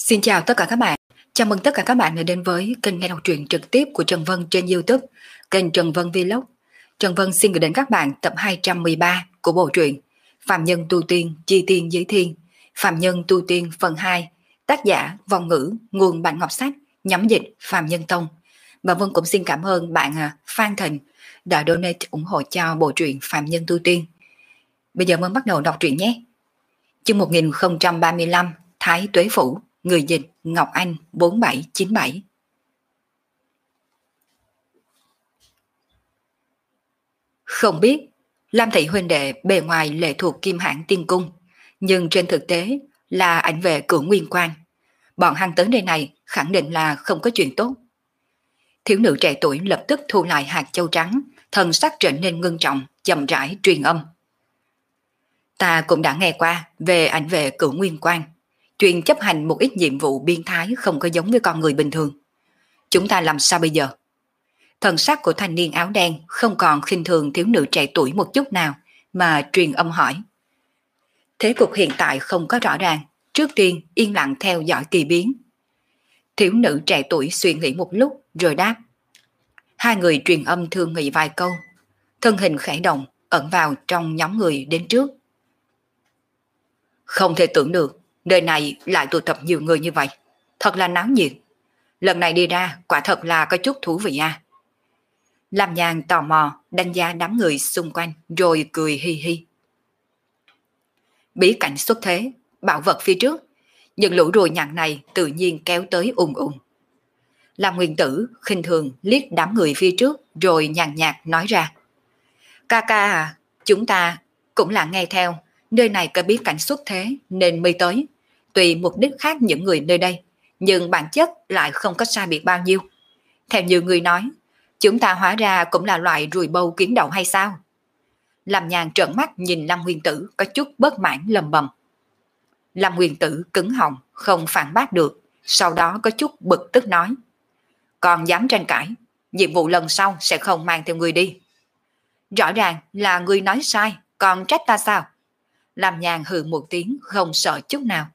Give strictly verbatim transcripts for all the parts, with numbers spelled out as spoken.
Xin chào tất cả các bạn. Chào mừng tất cả các bạn đã đến với kênh nghe đọc truyện trực tiếp của Trần Vân trên YouTube, kênh Trần Vân Vlog. Trần Vân xin gửi đến các bạn tập hai trăm mười ba của bộ truyện Phạm Nhân Tu Tiên Chi Tiên Giới Thiên, Phạm Nhân Tu Tiên phần hai, tác giả Vong Ngữ, nguồn Bản Ngọc Sách, nhóm dịch Phạm Nhân Tông. Và Vân cũng xin cảm ơn bạn Phan Thịnh đã donate ủng hộ cho bộ truyện Phạm Nhân Tu Tiên. Bây giờ Vân bắt đầu đọc truyện nhé. Chương một nghìn không trăm ba mươi lăm, Thái Tuế Phủ. Người dịch Ngọc Anh bốn bảy chín bảy. Không biết Lam Thị huynh đệ bề ngoài lệ thuộc Kim Hãn Tiên Cung, nhưng trên thực tế là ảnh vệ Cửu Nguyên Quan. Bọn hắn tới nơi này khẳng định là không có chuyện tốt. Thiếu nữ trẻ tuổi lập tức thu lại hạt châu trắng, thần sắc trở nên ngưng trọng, chậm rãi truyền âm. Ta cũng đã nghe qua về ảnh vệ Cửu Nguyên Quan, chuyện chấp hành một ít nhiệm vụ biên thái không có giống với con người bình thường. Chúng ta làm sao bây giờ? Thần sắc của thanh niên áo đen không còn khinh thường thiếu nữ trẻ tuổi một chút nào, mà truyền âm hỏi. Thế cục hiện tại không có rõ ràng, trước tiên yên lặng theo dõi kỳ biến. Thiếu nữ trẻ tuổi suy nghĩ một lúc rồi đáp. Hai người truyền âm thương nghị vài câu, thân hình khẽ động ẩn vào trong nhóm người đến trước. Không thể tưởng được nơi này lại tụ tập nhiều người như vậy, thật là náo nhiệt. Lần này đi ra quả thật là có chút thú vị à. Lam Nhàn tò mò đánh giá đám người xung quanh rồi cười hi hi. Bí cảnh xuất thế, bảo vật phía trước, những lũ ruồi nhặng này tự nhiên kéo tới ùn ùn. Lam Nguyên Tử khinh thường liếc đám người phía trước rồi nhàn nhạt nói ra. Ca ca à, chúng ta cũng là nghe theo, nơi này có bí cảnh xuất thế nên mới tới. Tùy mục đích khác những người nơi đây, nhưng bản chất lại không có sai biệt bao nhiêu. Theo như người nói, chúng ta hóa ra cũng là loại ruồi bâu kiến đậu hay sao? Lam Nhàn trợn mắt nhìn Lam Nguyên Tử có chút bất mãn lầm bầm. Lam Nguyên Tử cứng họng không phản bác được, sau đó có chút bực tức nói. Còn dám tranh cãi, nhiệm vụ lần sau sẽ không mang theo người đi. Rõ ràng là người nói sai, còn trách ta sao? Lam Nhàn hừ một tiếng không sợ chút nào.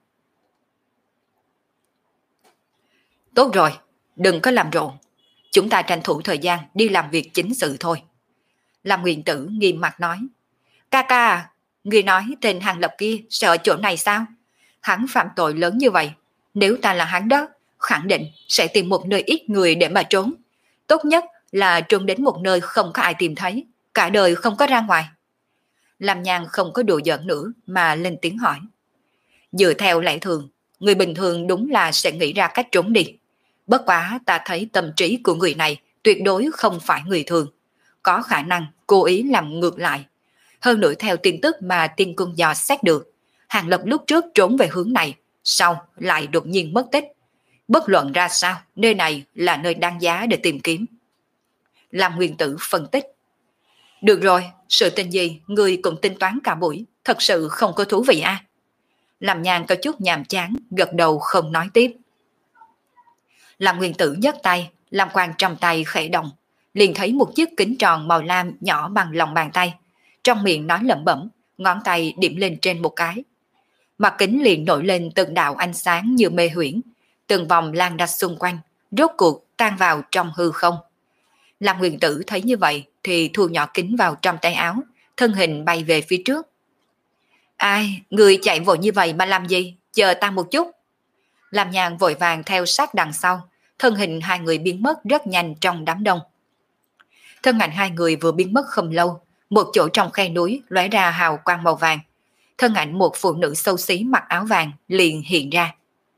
Tốt rồi, đừng có làm rộn. Chúng ta tranh thủ thời gian đi làm việc chính sự thôi. Lam Nguyên Tử nghiêm mặt nói. Ca ca à, người nói tên Hàng Lập kia sẽ ở chỗ này sao? Hắn phạm tội lớn như vậy, nếu ta là hắn đó, khẳng định sẽ tìm một nơi ít người để mà trốn. Tốt nhất là trốn đến một nơi không có ai tìm thấy, cả đời không có ra ngoài. Lam Nhàn không có đùa giỡn nữa mà lên tiếng hỏi. Dựa theo lẽ thường, người bình thường đúng là sẽ nghĩ ra cách trốn đi. Bất quá ta thấy tâm trí của người này tuyệt đối không phải người thường. Có khả năng cố ý làm ngược lại. Hơn nữa theo tin tức mà tiên cung dò xét được, Hàng Lập lúc trước trốn về hướng này, sau lại đột nhiên mất tích. Bất luận ra sao, nơi này là nơi đáng giá để tìm kiếm. Lam Nguyên Tử phân tích. Được rồi, sự tình gì người cũng tính toán cả buổi, thật sự không có thú vị à? Lam Nhàn có chút nhàm chán, gật đầu không nói tiếp. Lam Nguyên Tử nhấc tay, Lam quang trong tay khẽ động, liền thấy một chiếc kính tròn màu lam nhỏ bằng lòng bàn tay, trong miệng nói lẩm bẩm, ngón tay điểm lên trên một cái. Mặt kính liền nổi lên từng đạo ánh sáng như mê huyễn, từng vòng lan ra xung quanh, rốt cuộc tan vào trong hư không. Lam Nguyên Tử thấy như vậy thì thu nhỏ kính vào trong tay áo, thân hình bay về phía trước. Ai, người chạy vội như vậy mà làm gì? Chờ ta một chút. Lam Nhàn vội vàng theo sát đằng sau, thân hình hai người biến mất rất nhanh trong đám đông. Thân ảnh hai người vừa biến mất không lâu, một chỗ trong khe núi lóe ra hào quang màu vàng. Thân ảnh một phụ nữ xấu xí mặc áo vàng liền hiện ra.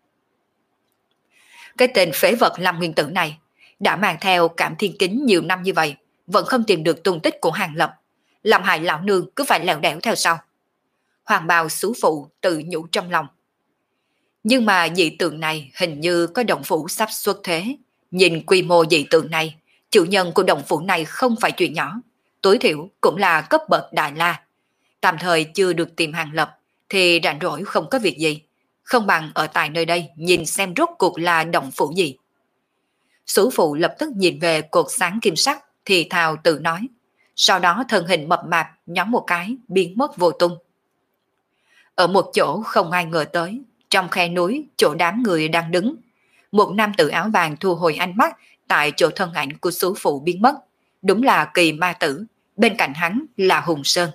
Cái tên phế vật Lam Nguyên Tử này đã mang theo Cảm Thiên Kính nhiều năm như vậy, vẫn không tìm được tung tích của Hàng Lập, làm hại lão nương cứ phải lèo đẻo theo sau. Hoàng bào xú phụ tự nhủ trong lòng. Nhưng mà dị tượng này hình như có động phủ sắp xuất thế. Nhìn quy mô dị tượng này, chủ nhân của động phủ này không phải chuyện nhỏ, tối thiểu cũng là cấp bậc đại la. Tạm thời chưa được tìm Hàng Lập thì rảnh rỗi không có việc gì, không bằng ở tại nơi đây nhìn xem rốt cuộc là động phủ gì. Sú phụ lập tức nhìn về cột sáng kim sắc thì thào tự nói, sau đó thân hình mập mạp nhóm một cái biến mất vô tung. Ở một chỗ không ai ngờ tới, Trong khe núi, chỗ đám người đang đứng, một nam tử áo vàng thu hồi ánh mắt tại chỗ thân ảnh của số phụ biến mất. Đúng là Kỳ Ma Tử, bên cạnh hắn là Hùng Sơn.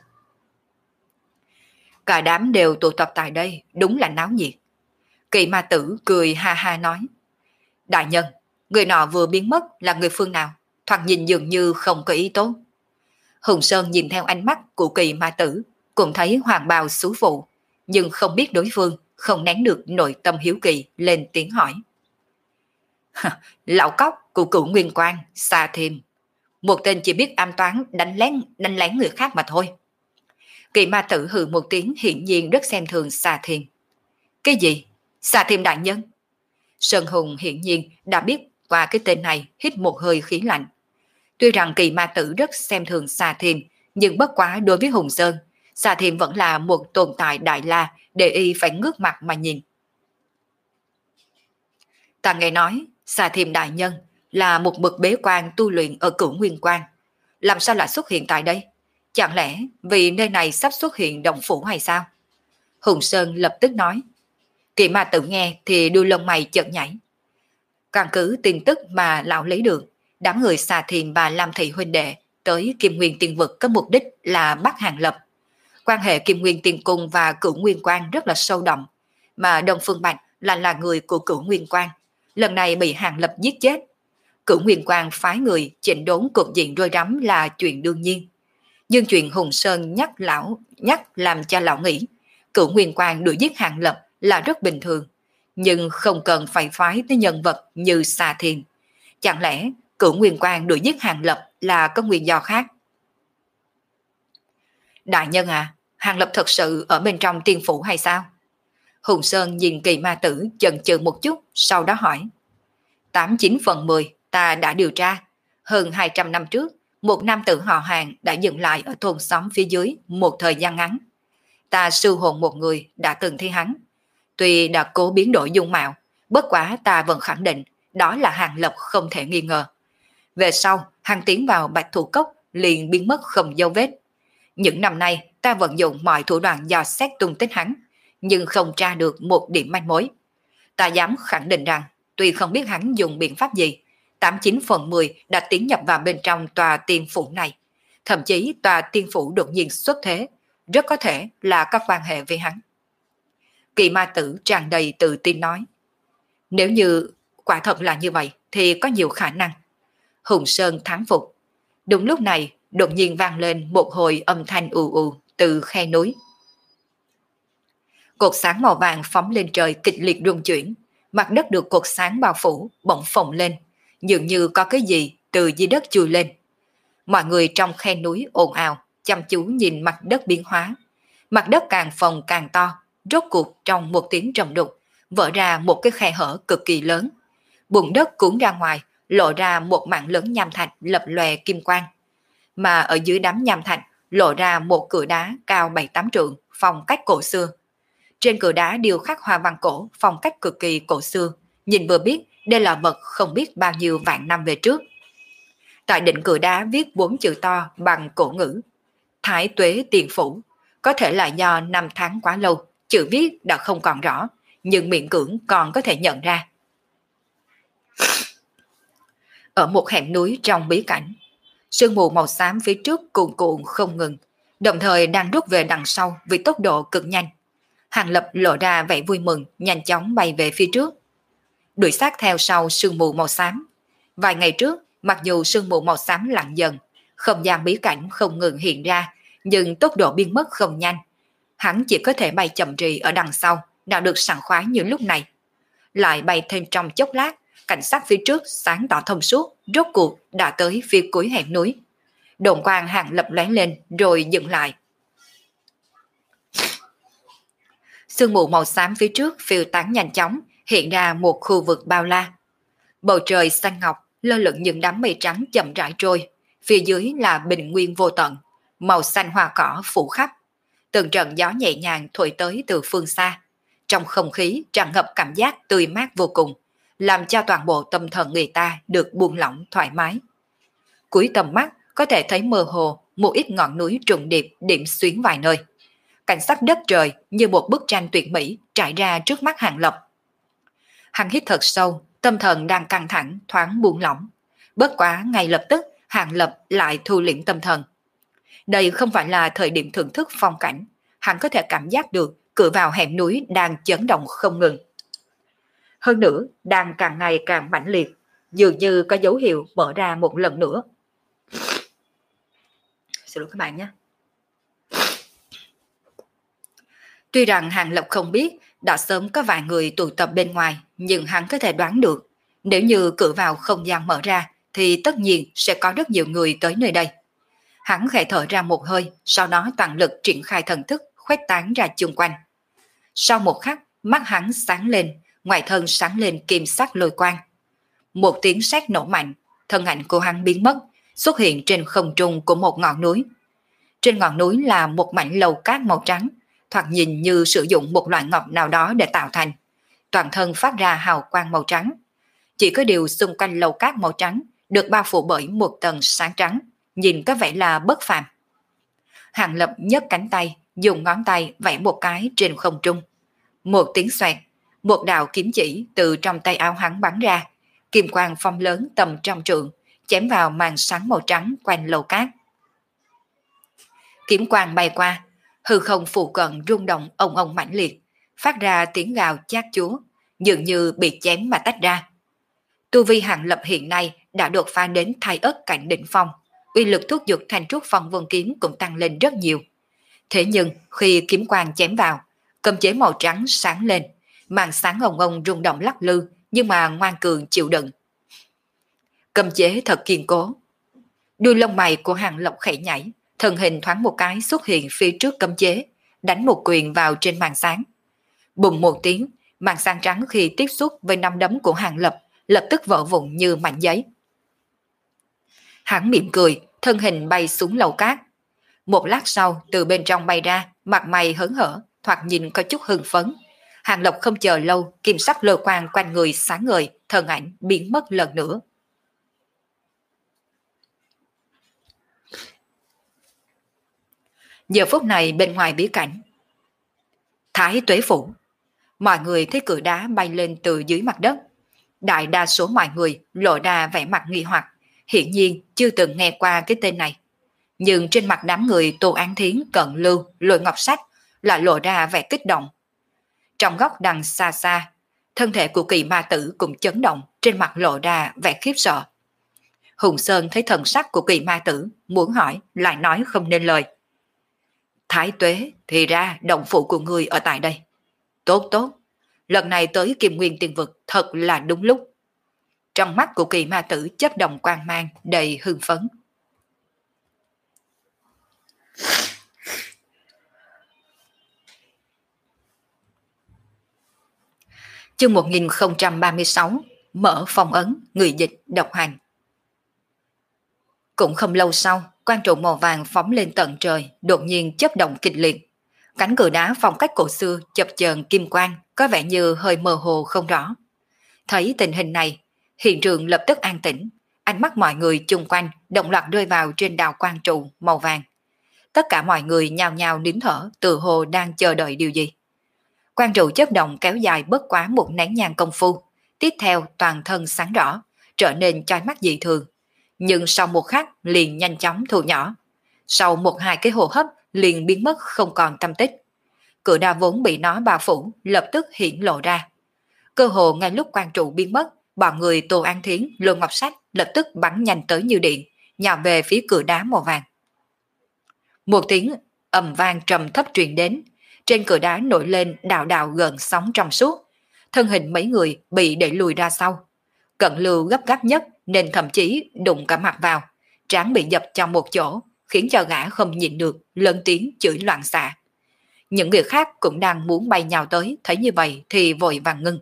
Cả đám đều tụ tập tại đây, đúng là náo nhiệt. Kỳ Ma Tử cười ha ha nói: Đại nhân, người nọ vừa biến mất là người phương nào? Thoạt nhìn dường như không có ý tốt. Hùng Sơn nhìn theo ánh mắt của Kỳ Ma Tử, cũng thấy hoàng bào xú phụ, nhưng không biết đối phương không nén được nội tâm hiếu kỳ, lên tiếng hỏi: Lão cóc của Cửu Nguyên Quang, Sa Thiêm, một tên chỉ biết ám toán đánh lén đánh lén người khác mà thôi. Kỳ Ma Tử hừ một tiếng, hiển nhiên rất xem thường Sa Thiêm. Cái gì? Sa Thiêm đại nhân? Sơn Hùng hiển nhiên đã biết qua cái tên này, hít một hơi khí lạnh. Tuy rằng Kỳ Ma Tử rất xem thường Sa Thiêm, nhưng bất quá đối với Hùng Sơn, Sa Thiêm vẫn là một tồn tại đại la để y phải ngước mặt mà nhìn. Ta nghe nói Sa Thiêm đại nhân là một bậc bế quan tu luyện ở Cửu Nguyên Quang, làm sao lại xuất hiện tại đây? Chẳng lẽ vì nơi này sắp xuất hiện động phủ hay sao? Hùng Sơn lập tức nói. Kỳ Ma Tử nghe thì đuôi lông mày chợt nhảy. Căn cứ tin tức mà lão lấy được, đám người Sa Thiêm và Lam Thị huynh đệ tới Kim Nguyên Tiên Vực có mục đích là bắt Hàng Lập. Quan hệ Kim Nguyên Tiên Cung và Cửu Nguyên Quang rất là sâu đậm, mà Đông Phương Bạch là là người của Cửu Nguyên Quang, lần này bị Hàng Lập giết chết. Cửu Nguyên Quang phái người chỉnh đốn cục diện rối rắm là chuyện đương nhiên. Nhưng chuyện Hùng Sơn nhắc lão nhắc làm cho lão nghĩ Cửu Nguyên Quang đuổi giết Hàng Lập là rất bình thường, nhưng không cần phải phái tới nhân vật như Sa Thiêm. Chẳng lẽ Cửu Nguyên Quang đuổi giết Hàng Lập là có nguyên do khác? Đại nhân à, Hàng Lập thật sự ở bên trong tiên phủ hay sao? Hùng Sơn nhìn Kỳ Ma Tử chần chừ một chút, sau đó hỏi. Tám chín phần mười ta đã điều tra. Hơn hai trăm năm trước, một nam tử họ Hàng đã dừng lại ở thôn xóm phía dưới một thời gian ngắn. Ta sư hồn một người đã từng thấy hắn. Tuy đã cố biến đổi dung mạo, bất quá ta vẫn khẳng định đó là Hàng Lập không thể nghi ngờ. Về sau, hắn tiến vào Bạch Thủ Cốc liền biến mất không dấu vết. Những năm nay ta vận dụng mọi thủ đoạn dò xét tung tích hắn, nhưng không tra được một điểm manh mối. Ta dám khẳng định rằng, tuy không biết hắn dùng biện pháp gì, tám chín phần mười đã tiến nhập vào bên trong tòa tiên phủ này. Thậm chí tòa tiên phủ đột nhiên xuất thế, rất có thể là có quan hệ với hắn. Kỳ Ma Tử tràn đầy tự tin nói. Nếu như quả thật là như vậy thì có nhiều khả năng. Hùng Sơn thán phục. Đúng lúc này đột nhiên vang lên một hồi âm thanh ù ù từ khe núi. Cột sáng màu vàng phóng lên trời kịch liệt rung chuyển, mặt đất được cột sáng bao phủ bỗng phồng lên, dường như có cái gì từ dưới đất chui lên. Mọi người trong khe núi ồn ào, chăm chú nhìn mặt đất biến hóa. Mặt đất càng phồng càng to, rốt cuộc trong một tiếng trầm đục, vỡ ra một cái khe hở cực kỳ lớn. Bùn đất cuốn ra ngoài, lộ ra một mảng lớn nham thạch lập lòe kim quang. Mà ở dưới đám nham thạch lộ ra một cửa đá cao bảy tám trượng, phong cách cổ xưa. Trên cửa đá điêu khắc hoa văn cổ, phong cách cực kỳ cổ xưa, nhìn vừa biết đây là vật không biết bao nhiêu vạn năm về trước. Tại đỉnh cửa đá viết bốn chữ to bằng cổ ngữ: Thái Tuế Tiền Phủ. Có thể là do năm tháng quá lâu, chữ viết đã không còn rõ, nhưng miễn cưỡng còn có thể nhận ra. Ở một hẻm núi trong bí cảnh, sương mù màu xám phía trước cuồn cuộn không ngừng, đồng thời đang rút về đằng sau với tốc độ cực nhanh. Hàng Lập lộ ra vẻ vui mừng, nhanh chóng bay về phía trước, đuổi sát theo sau sương mù màu xám. Vài ngày trước, mặc dù sương mù màu xám lặng dần, không gian bí cảnh không ngừng hiện ra, nhưng tốc độ biến mất không nhanh. Hắn chỉ có thể bay chậm rì ở đằng sau, nào được sảng khoái như lúc này. Lại bay thêm trong chốc lát, cảnh sát phía trước sáng tỏ thông suốt, rốt cuộc đã tới phía cuối hẻm núi. Đồn quang Hàng Lập lóe lên rồi dừng lại. Sương mù màu xám phía trước phiêu tán nhanh chóng, hiện ra một khu vực bao la. Bầu trời xanh ngọc, lơ lửng những đám mây trắng chậm rãi trôi, phía dưới là bình nguyên vô tận, màu xanh hoa cỏ phủ khắp. Từng trận gió nhẹ nhàng thổi tới từ phương xa, trong không khí tràn ngập cảm giác tươi mát vô cùng, làm cho toàn bộ tâm thần người ta được buông lỏng thoải mái. Cuối tầm mắt có thể thấy mơ hồ một ít ngọn núi trùng điệp điểm xuyến vài nơi. cảnh sắc đất trời như một bức tranh tuyệt mỹ trải ra trước mắt Hàng Lập. Hắn hít thật sâu, tâm thần đang căng thẳng thoáng buông lỏng. Bất quá ngay lập tức Hàng Lập lại thu liễm tâm thần. Đây không phải là thời điểm thưởng thức phong cảnh, hắn có thể cảm giác được cửa vào hẻm núi đang chấn động không ngừng. Hơn nữa, đang càng ngày càng mãnh liệt, dường như có dấu hiệu mở ra một lần nữa. Xin lỗi các bạn nhé. Tuy rằng Hàng Lập không biết đã sớm có vài người tụ tập bên ngoài, nhưng hắn có thể đoán được, nếu như cửa vào không gian mở ra, thì tất nhiên sẽ có rất nhiều người tới nơi đây. Hắn khẽ thở ra một hơi, sau đó toàn lực triển khai thần thức, khuếch tán ra chung quanh. Sau một khắc, mắt hắn sáng lên, ngoài thân sáng lên kim sắc lôi quang. Một tiếng sét nổ mạnh, thân ảnh của hắn biến mất, xuất hiện trên không trung của một ngọn núi. Trên ngọn núi là một mảnh lầu cát màu trắng, thoạt nhìn như sử dụng một loại ngọc nào đó để tạo thành. Toàn thân phát ra hào quang màu trắng. Chỉ có điều xung quanh lầu cát màu trắng được bao phủ bởi một tầng sáng trắng, nhìn có vẻ là bất phàm. Hàng Lập nhấc cánh tay, dùng ngón tay vẽ một cái trên không trung. Một tiếng xoẹt, một đạo kiếm chỉ từ trong tay áo hắn bắn ra, kim quang phong lớn tầm trăm trượng, chém vào màn sáng màu trắng quanh lầu cát. Kiếm quang bay qua, hư không phụ cận rung động ong ong mãnh liệt, phát ra tiếng gào chát chúa, dường như bị chém mà tách ra. Tu vi Hàng Lập hiện nay đã đột phá đến thái ất cảnh đỉnh phong, uy lực thúc giục thành trúc phong vân kiếm cũng tăng lên rất nhiều. Thế nhưng khi kiếm quang chém vào, cầm chế màu trắng sáng lên, màn sáng ong ong rung động lắc lư, nhưng mà ngoan cường chịu đựng. Cầm chế thật kiên cố. Đuôi lông mày của Hàng Lập khẽ nhảy, thân hình thoáng một cái xuất hiện phía trước cấm chế, đánh một quyền vào trên màn sáng. Bùng một tiếng, màn sáng trắng khi tiếp xúc với nắm đấm của Hàng Lập lập tức vỡ vụn như mảnh giấy. Hắn mỉm cười, thân hình bay xuống lầu cát. Một lát sau, từ bên trong bay ra, mặt mày hớn hở, thoạt nhìn có chút hưng phấn. Hàng Lập không chờ lâu, kim sắc lôi quang quanh người sáng ngời, thân ảnh biến mất lần nữa. Giờ phút này bên ngoài bí cảnh, Thái Tuế Phủ, mọi người thấy cửa đá bay lên từ dưới mặt đất. Đại đa số mọi người lộ ra vẻ mặt nghi hoặc, hiển nhiên chưa từng nghe qua cái tên này. Nhưng trên mặt đám người Tô An Thiến, Cận Lưu, Lôi Ngọc Sách lại lộ ra vẻ kích động. Trong góc đằng xa xa, thân thể của Kỳ Ma Tử cũng chấn động, trên mặt lộ ra vẻ khiếp sợ. Hùng Sơn thấy thần sắc của Kỳ Ma Tử, muốn hỏi lại nói không nên lời. Thái Tuế, thì ra động phủ của người ở tại đây. Tốt tốt, lần này tới Kim Nguyên Tiên Vực thật là đúng lúc. Trong mắt của Kỳ Ma Tử chớp động quang mang đầy hưng phấn. Chương một nghìn không trăm ba mươi sáu, mở phong ấn, người dịch độc hành. Cũng không lâu sau, quang trụ màu vàng phóng lên tận trời, đột nhiên chớp động kịch liệt. Cánh cửa đá phong cách cổ xưa chập chờn kim quang, có vẻ như hơi mơ hồ không rõ. Thấy tình hình này, hiện trường lập tức an tĩnh, ánh mắt mọi người chung quanh đồng loạt rơi vào trên đạo quang trụ màu vàng. Tất cả mọi người nhao nhao nín thở, tự hồ đang chờ đợi điều gì. Quang trụ chớp động kéo dài bất quá một nén nhang công phu, tiếp theo toàn thân sáng rõ, trở nên chói mắt dị thường. Nhưng sau một khắc liền nhanh chóng thu nhỏ. Sau một hai cái hô hấp liền biến mất không còn tâm tích. Cửa đá vốn bị nó bao phủ lập tức hiển lộ ra. Cơ hồ ngay lúc quang trụ biến mất, bọn người Tô An Thiến, Lôi Ngọc Sách lập tức bắn nhanh tới như điện, nhào về phía cửa đá màu vàng. Một tiếng ầm vang trầm thấp truyền đến, trên cửa đá nổi lên đạo đạo gợn sóng trong suốt, thân hình mấy người bị đẩy lùi ra sau. Cận Lưu gấp gáp nhất nên thậm chí đụng cả mặt vào, trán bị dập trong một chỗ, khiến cho gã không nhịn được, lớn tiếng chửi loạn xạ. Những người khác cũng đang muốn bay nhào tới, thấy như vậy thì vội vàng ngưng.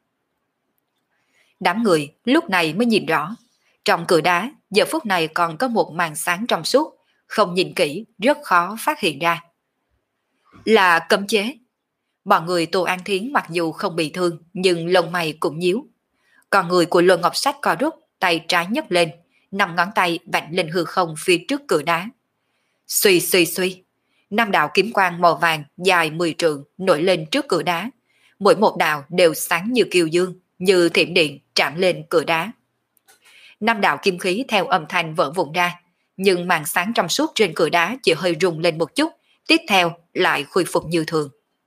Đám người lúc này mới nhìn rõ, trong cửa đá giờ phút này còn có một màn sáng trong suốt, không nhìn kỹ rất khó phát hiện ra. Là cấm chế. Bọn người Tô An Thiến mặc dù không bị thương nhưng lông mày cũng nhíu. Còn người của Lôi Ngọc Sách co rút, tay trái nhấc lên, năm ngón tay vạch lên hư không phía trước cửa đá. Suy suy suy, Năm đạo kiếm quang màu vàng dài mười trượng nổi lên trước cửa đá. Mỗi một đạo đều sáng như kiều dương, như thiểm điện chạm lên cửa đá. Năm đạo kim khí theo âm thanh vỡ vụn ra, nhưng màn sáng trong suốt trên cửa đá chỉ hơi rung lên một chút, tiếp theo lại khôi phục như thường.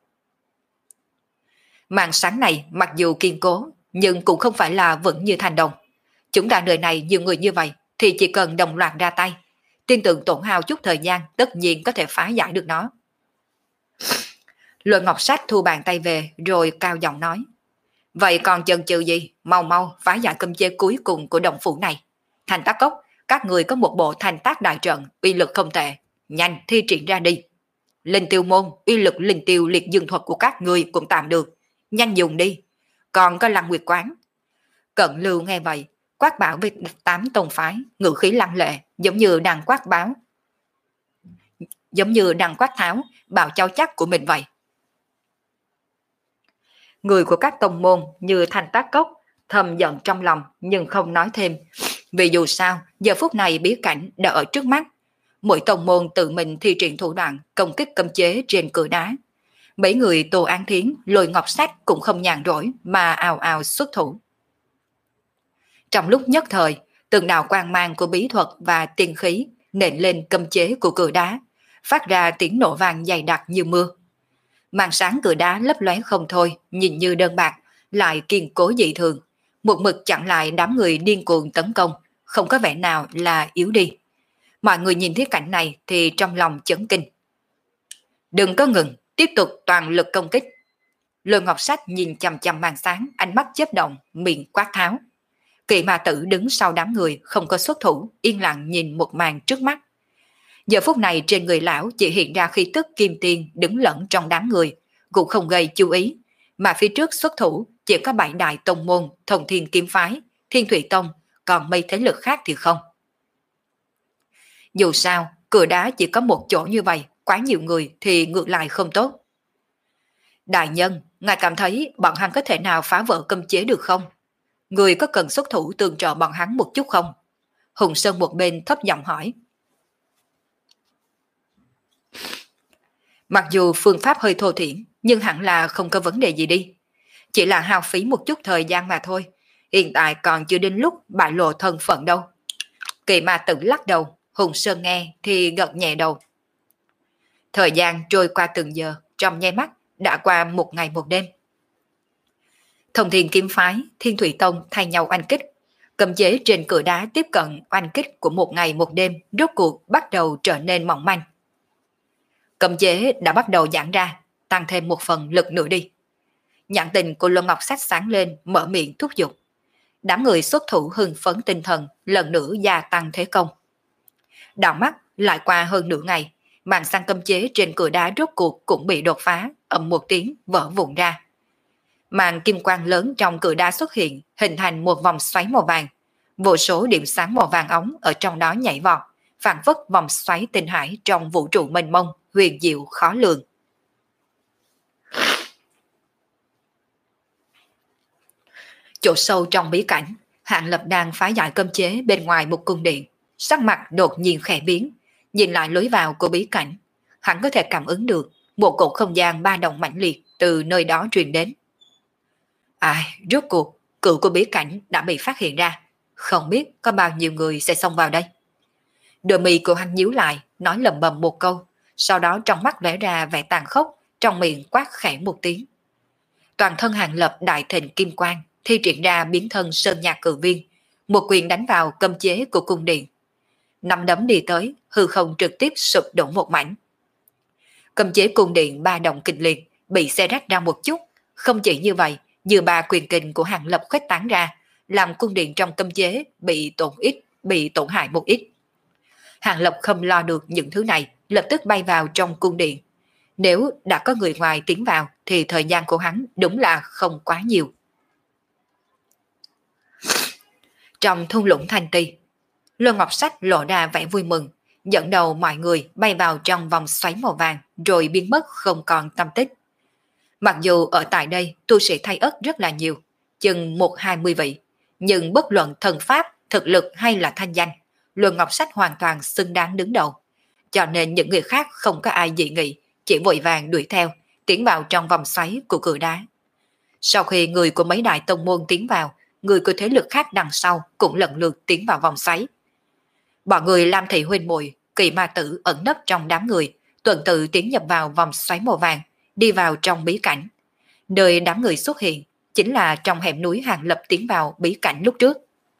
Màn sáng này mặc dù kiên cố, nhưng cũng không phải là vững như thành đồng. Chúng ta nơi này nhiều người như vậy, thì chỉ cần đồng loạt ra tay, tin tưởng tổn hao chút thời gian tất nhiên có thể phá giải được nó. Lôi Ngọc Sách thu bàn tay về rồi cao giọng nói. Vậy còn chần chừ gì, mau mau phá giải cấm chế cuối cùng của đồng phủ này. Thành Tác Cốc, các người có một bộ thành tác đại trận, uy lực không tệ, nhanh thi triển ra đi. Linh tiêu môn, uy lực linh tiêu liệt dương thuật của các người cũng tạm được, nhanh dùng đi. Còn có Lăng Nguyệt Quán. Cận Lưu nghe vậy, quát bảo với tám tông phái, ngữ khí lăng lệ, giống như đang quát báo. Giống như đang quát tháo, bảo cháu chắc của mình vậy. Người của các tông môn như Thành Tác Cốc thầm giận trong lòng nhưng không nói thêm. Vì dù sao, giờ phút này bí cảnh đã ở trước mắt. Mỗi tông môn tự mình thi triển thủ đoạn công kích cấm chế trên cửa đá. Mấy người Tô An Thiến, Lôi Ngọc Sách cũng không nhàn rỗi mà ào ào xuất thủ. Trong lúc nhất thời, từng đạo quang mang của bí thuật và tiên khí nện lên cấm chế của cửa đá, phát ra tiếng nổ vang dày đặc như mưa. Màn sáng cửa đá lấp lóe không thôi, nhìn như đơn bạc, lại kiên cố dị thường, một mực chặn lại đám người điên cuồng tấn công, không có vẻ nào là yếu đi. Mọi người nhìn thấy cảnh này thì trong lòng chấn kinh. Đừng có ngừng, tiếp tục toàn lực công kích. Lôi Ngọc Sách nhìn chằm chằm màn sáng, ánh mắt chớp động, miệng quát tháo. Kỵ Ma Tử đứng sau đám người không có xuất thủ, yên lặng nhìn một màn trước mắt. Giờ phút này trên người lão chỉ hiện ra khí tức kim tiên đứng lẫn trong đám người, cũng không gây chú ý, mà phía trước xuất thủ chỉ có bảy đại tông môn, Thông Thiên Kiếm Phái, Thiên Thủy Tông, còn mấy thế lực khác thì không. Dù sao, cửa đá chỉ có một chỗ như vậy, quá nhiều người thì ngược lại không tốt. Đại nhân, ngài cảm thấy bọn hắn có thể nào phá vỡ cấm chế được không? Người có cần xuất thủ tương trợ bọn hắn một chút không? Hùng Sơn một bên thấp giọng hỏi. Mặc dù phương pháp hơi thô thiển, nhưng hẳn là không có vấn đề gì đi. Chỉ là hao phí một chút thời gian mà thôi. Hiện tại còn chưa đến lúc bại lộ thân phận đâu. Kỳ Ma Tử lắc đầu, Hùng Sơn nghe thì gật nhẹ đầu. Thời gian trôi qua từng giờ, trong nháy mắt đã qua một ngày một đêm. Thông Thiên Kiếm Phái, Thiên Thủy Tông thay nhau oanh kích. Cấm chế trên cửa đá tiếp cận oanh kích của một ngày một đêm rốt cuộc bắt đầu trở nên mỏng manh. Cấm chế đã bắt đầu giãn ra, tăng thêm một phần lực nữa đi. Nhãn tình của Luân Ngọc Sách sáng lên, mở miệng thúc giục. Đám người xuất thủ hưng phấn tinh thần, lần nữa gia tăng thế công. Đảo mắt lại qua hơn nửa ngày, màn sang cấm chế trên cửa đá rốt cuộc cũng bị đột phá, ầm một tiếng vỡ vụn ra. Màn kim quang lớn trong cửa đá xuất hiện, hình thành một vòng xoáy màu vàng. Vô số điểm sáng màu vàng óng ở trong đó nhảy vọt, phản phất vòng xoáy tinh hải trong vũ trụ mênh mông, huyền diệu khó lường. Chỗ sâu trong bí cảnh, Hạng Lập đang phá giải cấm chế bên ngoài một cung điện, sắc mặt đột nhiên khẽ biến, nhìn lại lối vào của bí cảnh, hắn có thể cảm ứng được một cột không gian ba động mãnh liệt từ nơi đó truyền đến. Ai, rốt cuộc, cựu của bí cảnh đã bị phát hiện ra, không biết có bao nhiêu người sẽ xông vào đây. Đôi mì của hắn nhíu lại, nói lầm bầm một câu, sau đó trong mắt lóe ra vẻ tàn khốc, trong miệng quát khẽ một tiếng. Toàn thân Hạng Lập đại thịnh kim quang, thi triển ra biến thân sơn nhạc cử viên, một quyền đánh vào cấm chế của cung điện. Năm đấm đi tới, hư không trực tiếp sụp đổ một mảnh. Cấm chế cung điện ba động kịch liệt, bị xé rách ra một chút. Không chỉ như vậy, dư ba quyền kình của Hạng Lập khuếch tán ra, làm cung điện trong cấm chế bị tổn ít, bị tổn hại một ít. Hạng Lập không lo được những thứ này, lập tức bay vào trong cung điện. Nếu đã có người ngoài tiến vào, thì thời gian của hắn đúng là không quá nhiều. Trong thung lũng Thanh Ti, Luân Ngọc Sách lộ ra vẻ vui mừng, dẫn đầu mọi người bay vào trong vòng xoáy màu vàng rồi biến mất không còn tâm tích. Mặc dù ở tại đây tu sĩ thay ất rất là nhiều, chừng một hai mươi vị, nhưng bất luận thần pháp, thực lực hay là thanh danh, Luân Ngọc Sách hoàn toàn xứng đáng đứng đầu. cho nên những người khác không có ai dị nghị, chỉ vội vàng đuổi theo, tiến vào trong vòng xoáy của cửa đá. Sau khi người của mấy đại tông môn tiến vào, người của thế lực khác đằng sau cũng lần lượt tiến vào vòng xoáy. Bọn người Lam Thị huynh muội, Kỳ Ma Tử ẩn nấp trong đám người, tuần tự tiến nhập vào vòng xoáy màu vàng, đi vào trong bí cảnh. Nơi đám người xuất hiện chính là trong hẻm núi Hàng Lập tiến vào bí cảnh lúc trước.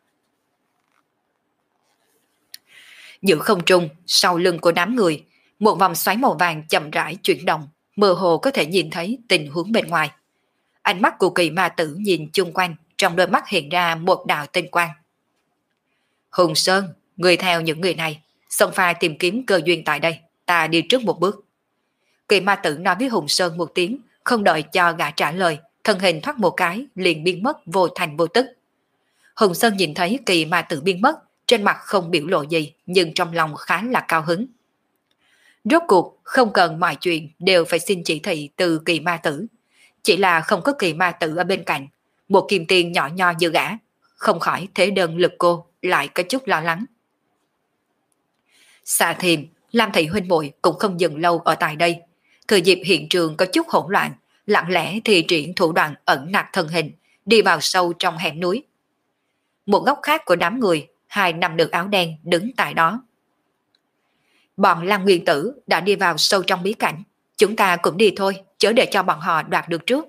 Giữa không trung, sau lưng của đám người, một vòng xoáy màu vàng chậm rãi chuyển động, mơ hồ có thể nhìn thấy tình huống bên ngoài. Ánh mắt của Kỳ Ma Tử nhìn chung quanh, trong đôi mắt hiện ra một đạo tinh quang. Hùng Sơn, người theo những người này, xông pha tìm kiếm cơ duyên tại đây, ta đi trước một bước. Kỳ Ma Tử nói với Hùng Sơn một tiếng, không đợi cho gã trả lời, thân hình thoát một cái, liền biến mất vô thành vô tức. Hùng Sơn nhìn thấy Kỳ Ma Tử biến mất, trên mặt không biểu lộ gì, nhưng trong lòng khá là cao hứng. Rốt cuộc, không cần mọi chuyện đều phải xin chỉ thị từ Kỳ Ma Tử. Chỉ là không có Kỳ Ma Tử ở bên cạnh, một kim tiền nhỏ nho như gã, không khỏi thế đơn lực cô, lại có chút lo lắng. Xa thêm, Lam Thị huynh muội cũng không dừng lâu ở tại đây. Thời dịp hiện trường có chút hỗn loạn, lặng lẽ thì triển thủ đoạn ẩn nặc thân hình, đi vào sâu trong hẻm núi. Một góc khác của đám người, hai nam nữ áo đen đứng tại đó. Bọn Lam Nguyên Tử đã đi vào sâu trong bí cảnh, chúng ta cũng đi thôi, chớ để cho bọn họ đoạt được trước.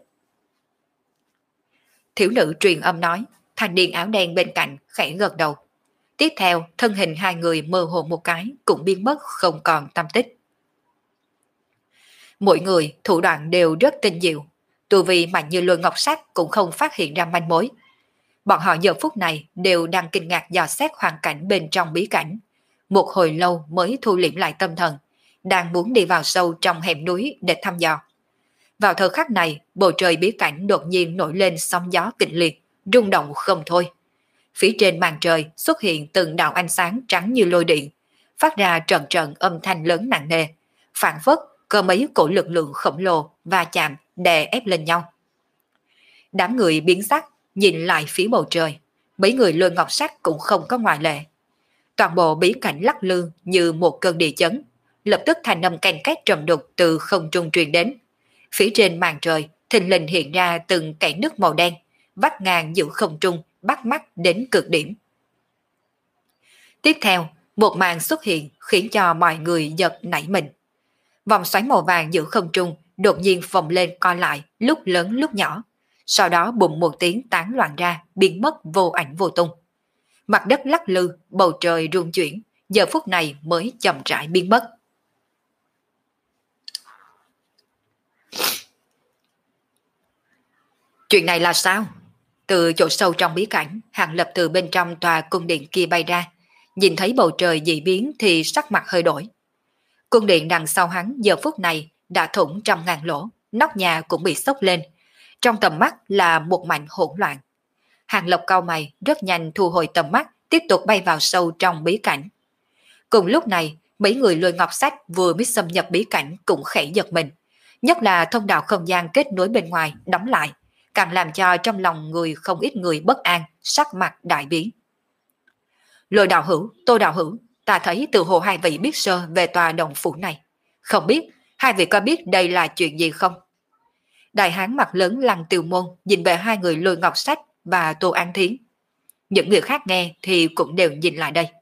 Thiếu nữ truyền âm nói, thanh niên áo đen bên cạnh khẽ gật đầu. Tiếp theo, thân hình hai người mơ hồ một cái cũng biến mất không còn tăm tích. Mỗi người thủ đoạn đều rất tinh diệu, tu vi mạnh như Lôi Ngọc Sắc cũng không phát hiện ra manh mối. Bọn họ giờ phút này đều đang kinh ngạc dò xét hoàn cảnh bên trong bí cảnh. Một hồi lâu mới thu liễm lại tâm thần, đang muốn đi vào sâu trong hẻm núi để thăm dò. Vào thời khắc này, bầu trời bí cảnh đột nhiên nổi lên sóng gió kịch liệt, rung động không thôi. Phía trên màn trời xuất hiện từng đạo ánh sáng trắng như lôi điện, phát ra trận trận âm thanh lớn nặng nề, phản phất có mấy cổ lực lượng khổng lồ va chạm đè ép lên nhau. Đám người biến sắc, nhìn lại phía bầu trời, mấy người Lôi Ngọc Sắc cũng không có ngoại lệ. Toàn bộ bí cảnh lắc lư như một cơn địa chấn, lập tức thành âm ken két trầm đục từ không trung truyền đến. Phía trên màn trời thình lình hiện ra từng kẽ nứt màu đen, vắt ngang giữa không trung, bắt mắt đến cực điểm. Tiếp theo, một màn xuất hiện khiến cho mọi người giật nảy mình. Vòng xoáy màu vàng giữa không trung đột nhiên phồng lên co lại, lúc lớn lúc nhỏ. Sau đó bùng một tiếng tán loạn ra, biến mất vô ảnh vô tung. Mặt đất lắc lư, bầu trời rung chuyển, giờ phút này mới chậm rãi biến mất. Chuyện này là sao? Từ chỗ sâu trong bí cảnh, Hàng Lập từ bên trong tòa cung điện kia bay ra, nhìn thấy bầu trời dị biến thì sắc mặt hơi đổi. Cung điện đằng sau hắn giờ phút này đã thủng trăm ngàn lỗ, nóc nhà cũng bị xốc lên. Trong tầm mắt là một mảnh hỗn loạn. Hàng Lập cau mày rất nhanh thu hồi tầm mắt, tiếp tục bay vào sâu trong bí cảnh. Cùng lúc này, mấy người Lôi Ngọc Sách vừa mới xâm nhập bí cảnh cũng khẽ giật mình. Nhất là thông đạo không gian kết nối bên ngoài đóng lại, càng làm cho trong lòng người không ít người bất an, sắc mặt đại biến. Lôi đạo hữu, Tô đạo hữu, ta thấy từ hồ hai vị biết sơ về tòa đồng phủ này. Không biết, hai vị có biết đây là chuyện gì không? Đại hán mặt lớn Lăng Tiêu Môn nhìn về hai người Lôi Ngọc Sách và Tô An Thiến. Những người khác nghe thì cũng đều nhìn lại đây.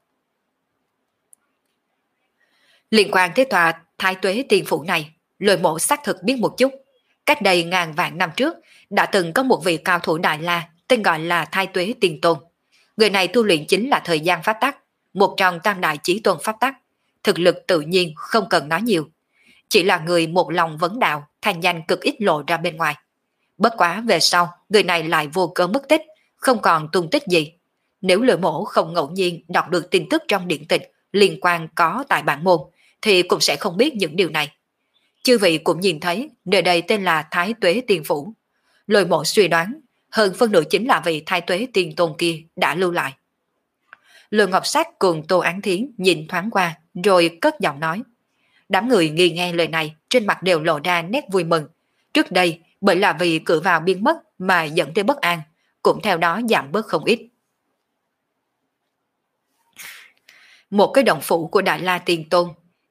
Liên quan tới tòa Thái Tuế Tiên Phủ này, Lôi mộ xác thực biết một chút. Cách đây ngàn vạn năm trước, đã từng có một vị cao thủ Đại La tên gọi là Thái Tuế Tiên Tôn. Người này tu luyện chính là thời gian pháp tắc, một trong tam đại chí tôn pháp tắc. Thực lực tự nhiên không cần nói nhiều. Chỉ là người một lòng vấn đạo, thành danh cực ít lộ ra bên ngoài. Bất quá về sau, người này lại vô cớ mất tích, không còn tung tích gì. Nếu Lôi mổ không ngẫu nhiên đọc được tin tức trong điện tịch liên quan có tại bản môn, thì cũng sẽ không biết những điều này. Chư vị cũng nhìn thấy, nơi đây tên là Thái Tuế Tiên Phủ. Lôi mộ suy đoán, hơn phân nửa chính là vị Thái Tuế Tiên Tôn kia đã lưu lại. Lôi Ngọc Sách cùng Tô Án Thiến nhìn thoáng qua, rồi cất giọng nói. Đám người nghi nghe lời này, trên mặt đều lộ ra nét vui mừng. Trước đây, bởi là vì cửa vào biến mất mà dẫn tới bất an, cũng theo đó giảm bớt không ít. Một cái động phủ của Đại La Tiên Tôn,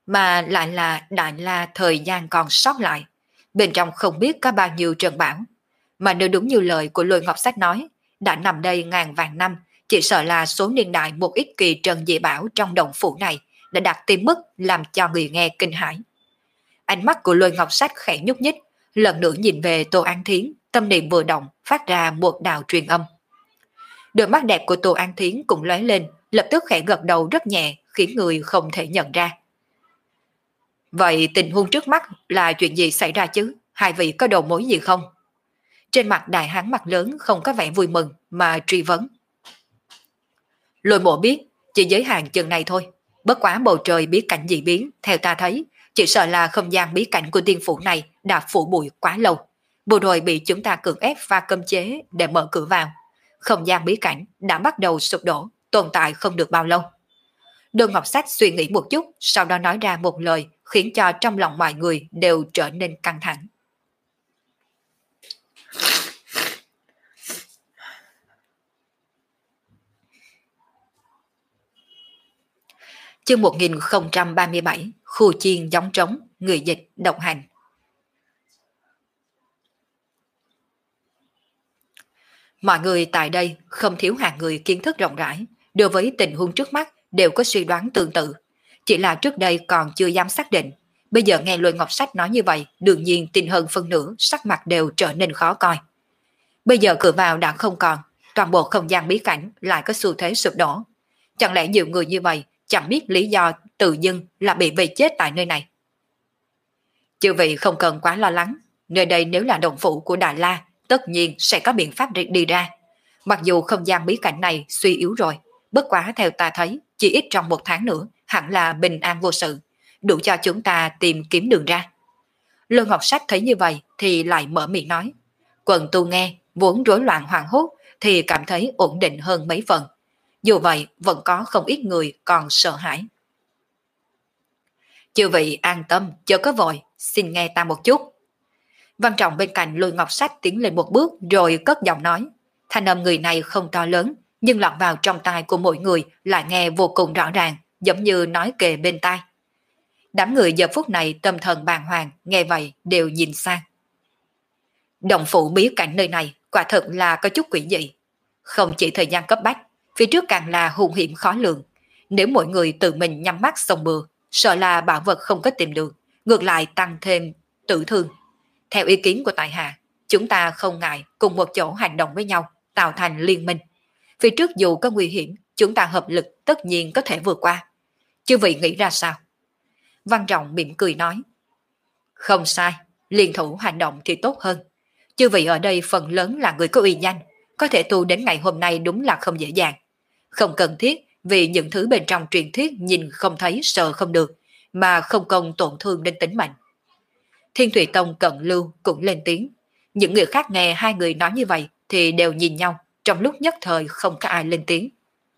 mà lại là Đại La thời gian còn sót lại. Bên trong không biết có bao nhiêu trận bão. Mà nếu đúng như lời của Lôi Ngọc Sách nói, đã nằm đây ngàn vạn năm, chỉ sợ là số niên đại một ít kỳ trần dị bão trong động phủ này đã đạt tới mức làm cho người nghe kinh hãi. Ánh mắt của Lôi Ngọc Sách khẽ nhúc nhích, lần nữa nhìn về Tô An Thiến, tâm niệm vừa động, phát ra một đạo truyền âm. Đôi mắt đẹp của Tô An Thiến cũng lóe lên, lập tức khẽ gật đầu rất nhẹ, khiến người không thể nhận ra. Vậy tình huống trước mắt là chuyện gì xảy ra chứ? Hai vị có đầu mối gì không? Trên mặt đại hán mặt lớn không có vẻ vui mừng mà truy vấn. Lôi Mộ biết, chỉ giới hạn chừng này thôi. Bất quá bầu trời bí cảnh dị biến, theo ta thấy, chỉ sợ là không gian bí cảnh của tiên phủ này đã phủ bụi quá lâu. Vừa rồi bị chúng ta cưỡng ép và cấm chế để mở cửa vào. Không gian bí cảnh đã bắt đầu sụp đổ, tồn tại không được bao lâu. Đôi Ngọc Sách suy nghĩ một chút, sau đó nói ra một lời khiến cho trong lòng mọi người đều trở nên căng thẳng. Chương một nghìn không trăm ba mươi bảy, khu chiên giống trống, người dịch, độc hành. Mọi người tại đây không thiếu hạng người kiến thức rộng rãi, đối với tình huống trước mắt đều có suy đoán tương tự. Chỉ là trước đây còn chưa dám xác định, bây giờ nghe Lôi Ngọc Sách nói như vậy, đương nhiên tin hơn phân nửa, sắc mặt đều trở nên khó coi. Bây giờ cửa vào đã không còn, toàn bộ không gian bí cảnh lại có xu thế sụp đổ. Chẳng lẽ nhiều người như vậy chẳng biết lý do tự dưng là bị vây chết tại nơi này? Chư vị không cần quá lo lắng, nơi đây nếu là động phủ của Đại La, tất nhiên sẽ có biện pháp đi ra. Mặc dù không gian bí cảnh này suy yếu rồi, bất quá theo ta thấy, chỉ ít trong một tháng nữa, hẳn là bình an vô sự, đủ cho chúng ta tìm kiếm đường ra. Lôi Ngọc Sách thấy như vậy thì lại mở miệng nói. Quần tu nghe, vốn rối loạn hoảng hốt thì cảm thấy ổn định hơn mấy phần. Dù vậy, vẫn có không ít người còn sợ hãi. Chư vị an tâm, chớ có vội, xin nghe ta một chút. Văn Trọng bên cạnh Lôi Ngọc Sách tiến lên một bước rồi cất giọng nói. Thanh âm người này không to lớn, nhưng lọt vào trong tai của mỗi người lại nghe vô cùng rõ ràng, giống như nói kề bên tai. Đám người giờ phút này tâm thần bàng hoàng, nghe vậy đều nhìn sang. Động phủ bí cảnh nơi này quả thật là có chút quỷ dị. Không chỉ thời gian cấp bách, phía trước càng là hung hiểm khó lường. Nếu mỗi người tự mình nhắm mắt xông bừa, sợ là bảo vật không có tìm được, ngược lại tăng thêm tử thương. Theo ý kiến của tại hạ, chúng ta không ngại cùng một chỗ hành động với nhau, tạo thành liên minh. Phía trước dù có nguy hiểm, chúng ta hợp lực tất nhiên có thể vượt qua. Chư vị nghĩ ra sao? Văn Trọng mỉm cười nói. Không sai, liên thủ hành động thì tốt hơn. Chư vị ở đây phần lớn là người có uy danh, có thể tu đến ngày hôm nay đúng là không dễ dàng. Không cần thiết vì những thứ bên trong truyền thuyết nhìn không thấy sợ không được, mà không công tổn thương đến tính mệnh. Thiên Thủy Tông Cận Lưu cũng lên tiếng. Những người khác nghe hai người nói như vậy thì đều nhìn nhau, trong lúc nhất thời không có ai lên tiếng.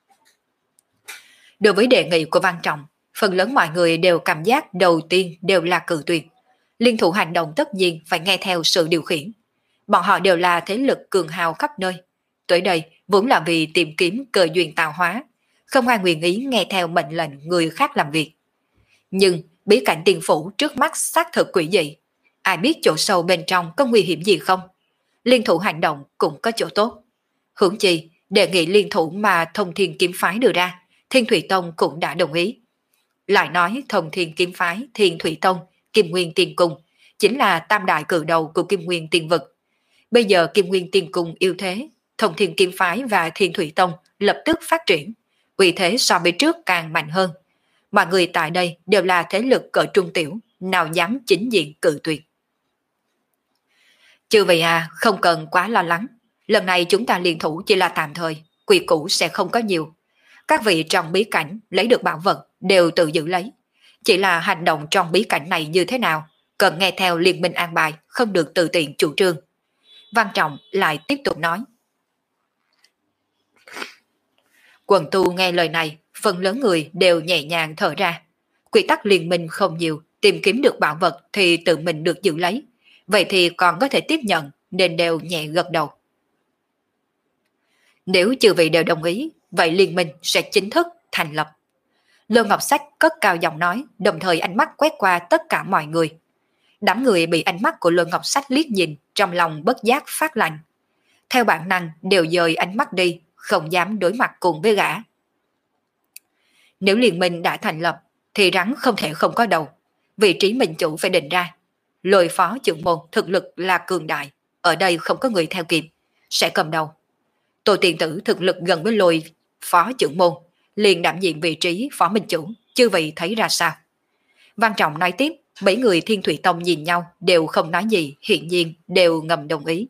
Đối với đề nghị của Văn Trọng, phần lớn mọi người đều cảm giác đầu tiên đều là cự tuyệt. Liên thủ hành động tất nhiên phải nghe theo sự điều khiển. Bọn họ đều là thế lực cường hào khắp nơi. Tới đây vốn là vì tìm kiếm cơ duyên tạo hóa, không ai nguyện ý nghe theo mệnh lệnh người khác làm việc. Nhưng bí cảnh tiên phủ trước mắt xác thực quỷ dị. Ai biết chỗ sâu bên trong có nguy hiểm gì không? Liên thủ hành động cũng có chỗ tốt. Hưởng chi, đề nghị liên thủ mà Thông Thiên Kiếm Phái đưa ra, Thiên Thủy Tông cũng đã đồng ý. Lại nói Thông Thiên Kiếm Phái, Thiên Thủy Tông, Kim Nguyên Tiên Cung, chính là tam đại cự đầu của Kim Nguyên Tiên Vực. Bây giờ Kim Nguyên Tiên Cung yếu thế, Thông Thiên Kiếm Phái và Thiên Thủy Tông lập tức phát triển, uy thế so với trước càng mạnh hơn. Mọi người tại đây đều là thế lực cỡ trung tiểu, nào dám chính diện cự tuyệt. Chư vị à, không cần quá lo lắng. Lần này chúng ta liên thủ chỉ là tạm thời, quy củ sẽ không có nhiều. Các vị trong bí cảnh lấy được bảo vật đều tự giữ lấy. Chỉ là hành động trong bí cảnh này như thế nào, cần nghe theo liên minh an bài, không được tự tiện chủ trương. Văn Trọng lại tiếp tục nói. Quần tu nghe lời này, phần lớn người đều nhẹ nhàng thở ra. Quy tắc liên minh không nhiều, tìm kiếm được bảo vật thì tự mình được giữ lấy. Vậy thì còn có thể tiếp nhận, nên đều nhẹ gật đầu. Nếu chư vị đều đồng ý, vậy liên minh sẽ chính thức thành lập. Lương Ngọc Sách cất cao giọng nói, đồng thời ánh mắt quét qua tất cả mọi người. Đám người bị ánh mắt của Lương Ngọc Sách liếc nhìn, trong lòng bất giác phát lạnh. Theo bản năng đều dời ánh mắt đi, không dám đối mặt cùng với gã. Nếu liên minh đã thành lập, thì rắn không thể không có đầu. Vị trí mình chủ phải định ra. Lôi phó trưởng môn thực lực là cường đại, ở đây không có người theo kịp, sẽ cầm đầu. Tô Tiền Tử thực lực gần với lôi phó trưởng môn, liền đảm nhiệm vị trí phó minh chủ, chư vị thấy ra sao? Văn Trọng nói tiếp, bảy người Thiên Thủy Tông nhìn nhau đều không nói gì, hiển nhiên đều ngầm đồng ý.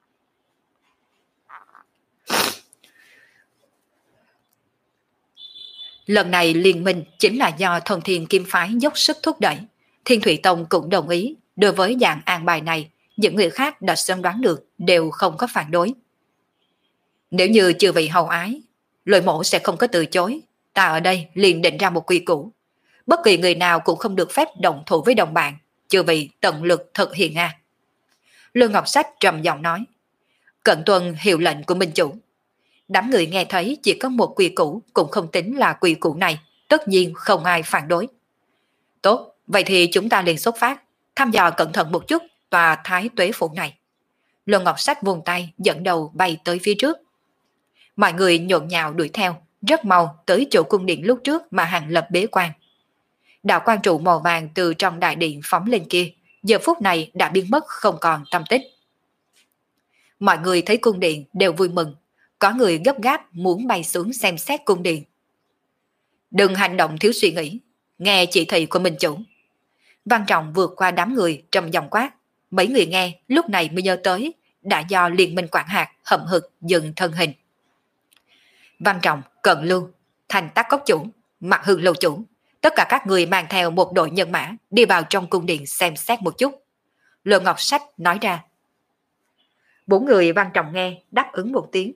Lần này liên minh chính là do Thông Thiên Kim Phái dốc sức thúc đẩy. Thiên Thủy Tông cũng đồng ý, đối với dạng an bài này, những người khác đã sớm đoán được đều không có phản đối. Nếu như chư vị hậu ái, Lôi Mổ sẽ không có từ chối, ta ở đây liền định ra một quy củ. Bất kỳ người nào cũng không được phép động thủ với đồng bạn, chư vị tận lực thực hiện a. Lương Ngọc Sách trầm giọng nói, cận tuân hiệu lệnh của minh chủ. Đám người nghe thấy chỉ có một quy củ cũng không tính là quy củ này, tất nhiên không ai phản đối. Tốt, vậy thì chúng ta liền xuất phát, thăm dò cẩn thận một chút tòa Thái Tuế Phủ này. Lương Ngọc Sách vung tay dẫn đầu bay tới phía trước. Mọi người nhộn nhạo đuổi theo, rất mau tới chỗ cung điện lúc trước mà Hàng Lập bế quan. Đạo quan trụ màu vàng từ trong đại điện phóng lên kia, giờ phút này đã biến mất không còn tâm tích. Mọi người thấy cung điện đều vui mừng, có người gấp gáp muốn bay xuống xem xét cung điện. Đừng hành động thiếu suy nghĩ, nghe chỉ thị của minh chủ. Văn Trọng vượt qua đám người trầm giọng quát, mấy người nghe lúc này mới nhớ tới đã do liên minh quản hạt hậm hực dừng thân hình. Văn Trọng, Cận Lưu, Thành Tắc Cốc chủ, Mặt Hương Lâu chủ, tất cả các người mang theo một đội nhân mã đi vào trong cung điện xem xét một chút. Lương Ngọc Sách nói ra. Bốn người Văn Trọng nghe đáp ứng một tiếng.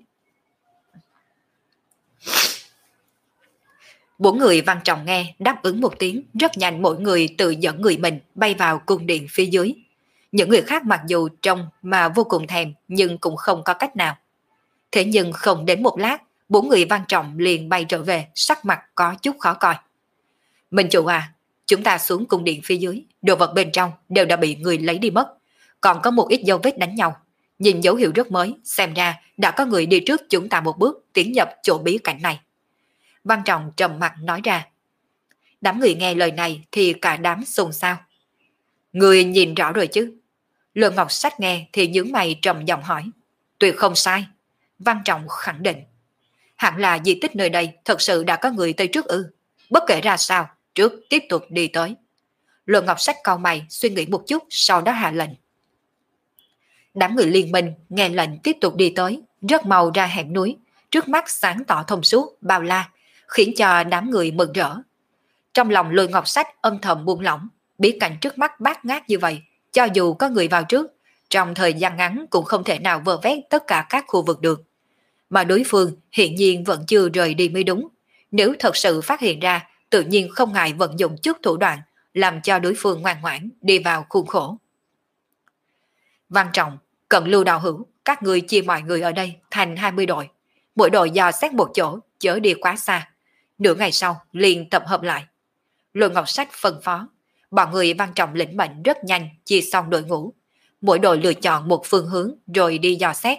Bốn người Văn Trọng nghe đáp ứng một tiếng, rất nhanh mỗi người tự dẫn người mình bay vào cung điện phía dưới. Những người khác mặc dù trông mà vô cùng thèm nhưng cũng không có cách nào. Thế nhưng không đến một lát, bốn người Văn Trọng liền bay trở về, sắc mặt có chút khó coi. Minh chủ à, chúng ta xuống cung điện phía dưới, đồ vật bên trong đều đã bị người lấy đi mất, còn có một ít dấu vết đánh nhau. Nhìn dấu hiệu rất mới, xem ra đã có người đi trước chúng ta một bước tiến nhập chỗ bí cảnh này. Văn Trọng trầm mặt nói ra. Đám người nghe lời này thì cả đám xôn xao. Người nhìn rõ rồi chứ? Lương Ngọc Sách nghe thì nhướng mày trầm giọng hỏi. Tuyệt không sai. Văn Trọng khẳng định. Hẳn là di tích nơi đây thật sự đã có người tới trước ư. Bất kể ra sao, trước tiếp tục đi tới. Lương Ngọc Sách cau mày suy nghĩ một chút, sau đó hạ lệnh. Đám người liên minh nghe lệnh tiếp tục đi tới, rất mau ra hẻm núi, trước mắt sáng tỏ thông suốt, bao la, khiến cho đám người mừng rỡ. Trong lòng Lôi Ngọc Sách âm thầm buông lỏng, bí cảnh trước mắt bát ngát như vậy, cho dù có người vào trước, trong thời gian ngắn cũng không thể nào vơ vét tất cả các khu vực được. Mà đối phương hiện nhiên vẫn chưa rời đi mới đúng. Nếu thật sự phát hiện ra, tự nhiên không ngại vận dụng chút thủ đoạn, làm cho đối phương ngoan ngoãn đi vào khuôn khổ. Văn Trọng, Cận Lưu đạo hữu, các người chia mọi người ở đây thành hai mươi đội. Mỗi đội dò xét một chỗ, chớ đi quá xa. Nửa ngày sau, liền tập hợp lại. Lôi Ngọc Sách phân phó. Bọn người Văn Trọng lĩnh mệnh rất nhanh, chia xong đội ngũ. Mỗi đội lựa chọn một phương hướng rồi đi dò xét.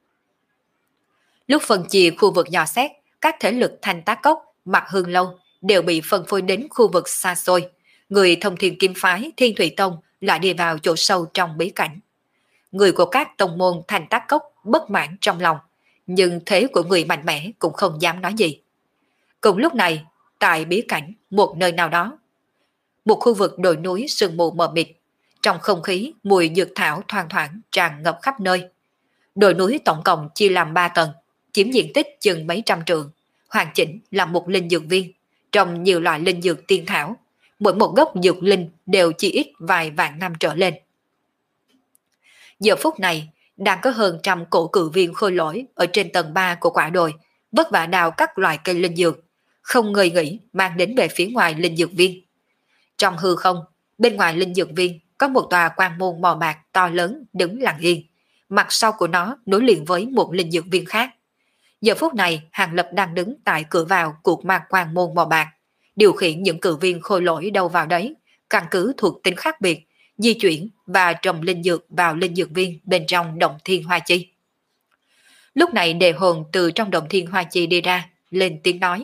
Lúc phân chia khu vực dò xét, các thế lực Thanh Tá Cốc, Mặt Hương Lâu đều bị phân phối đến khu vực xa xôi. Người Thông Thiên Kim Phái, Thiên Thủy Tông lại đi vào chỗ sâu trong bí cảnh. Người của các tông môn Thanh Tá Cốc bất mãn trong lòng, nhưng thế của người mạnh mẽ cũng không dám nói gì. Cùng lúc này, tại bí cảnh, một nơi nào đó, một khu vực đồi núi sương mù mờ mịt, trong không khí mùi dược thảo thoang thoảng tràn ngập khắp nơi. Đồi núi tổng cộng chia làm ba tầng, chiếm diện tích chừng mấy trăm trượng, hoàn chỉnh là một linh dược viên, trồng nhiều loại linh dược tiên thảo, mỗi một gốc dược linh đều chỉ ít vài vạn năm trở lên. Giờ phút này, đang có hơn trăm cổ cự viên khôi lỗi ở trên tầng ba của quả đồi, vất vả đào các loại cây linh dược, không ngơi nghỉ mang đến về phía ngoài linh dược viên. Trong hư không, bên ngoài linh dược viên có một tòa quan môn màu bạc to lớn đứng lặng yên, mặt sau của nó nối liền với một linh dược viên khác. Giờ phút này, Hàng Lập đang đứng tại cửa vào cuộc ma quan môn màu bạc, điều khiển những cự viên khôi lỗi đâu vào đấy, căn cứ thuộc tính khác biệt, di chuyển và trồng linh dược vào linh dược viên bên trong động thiên hoa chi. Lúc này đề hồn từ trong động thiên hoa chi đi ra, lên tiếng nói.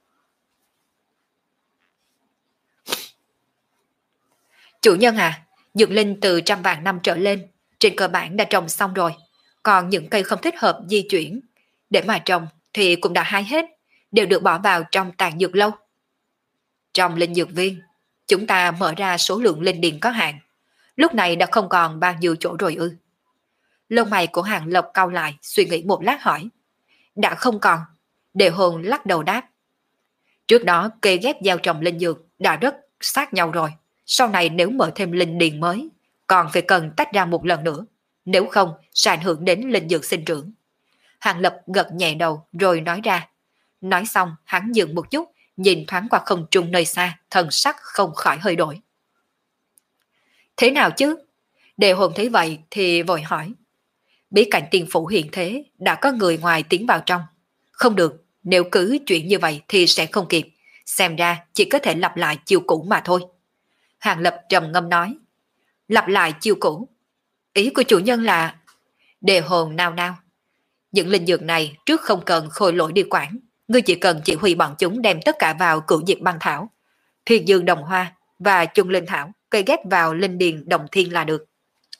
Chủ nhân à, dược linh từ trăm vạn năm trở lên, trên cơ bản đã trồng xong rồi. Còn những cây không thích hợp di chuyển, để mà trồng thì cũng đã hái hết, đều được bỏ vào trong tàn dược lâu. Trong linh dược viên, chúng ta mở ra số lượng linh điền có hạn, lúc này đã không còn bao nhiêu chỗ rồi ư? Lông mày của Hàng Lập cau lại, suy nghĩ một lát hỏi. Đã không còn. Đề hồn lắc đầu đáp. Trước đó kê ghép gieo trồng linh dược đã rất sát nhau rồi. Sau này nếu mở thêm linh điền mới, còn phải cần tách ra một lần nữa. Nếu không, sẽ ảnh hưởng đến linh dược sinh trưởng. Hàng Lập gật nhẹ đầu rồi nói ra. Nói xong, hắn dừng một chút, nhìn thoáng qua không trung nơi xa, thần sắc không khỏi hơi đổi. Thế nào chứ? Đề hồn thấy vậy thì vội hỏi. Bí cảnh tiên phủ hiện thế, đã có người ngoài tiến vào trong. Không được, nếu cứ chuyện như vậy thì sẽ không kịp. Xem ra chỉ có thể lặp lại chiêu cũ mà thôi. Hàng Lập trầm ngâm nói. Lặp lại chiêu cũ? Ý của chủ nhân là... Đề hồn nao nao. Những linh dược này trước không cần khôi lỗi đi quản. Ngươi chỉ cần chỉ huy bọn chúng đem tất cả vào cửu diệp băng thảo, thiên dương đồng hoa và chung linh thảo, cây ghép vào linh điền đồng thiên là được.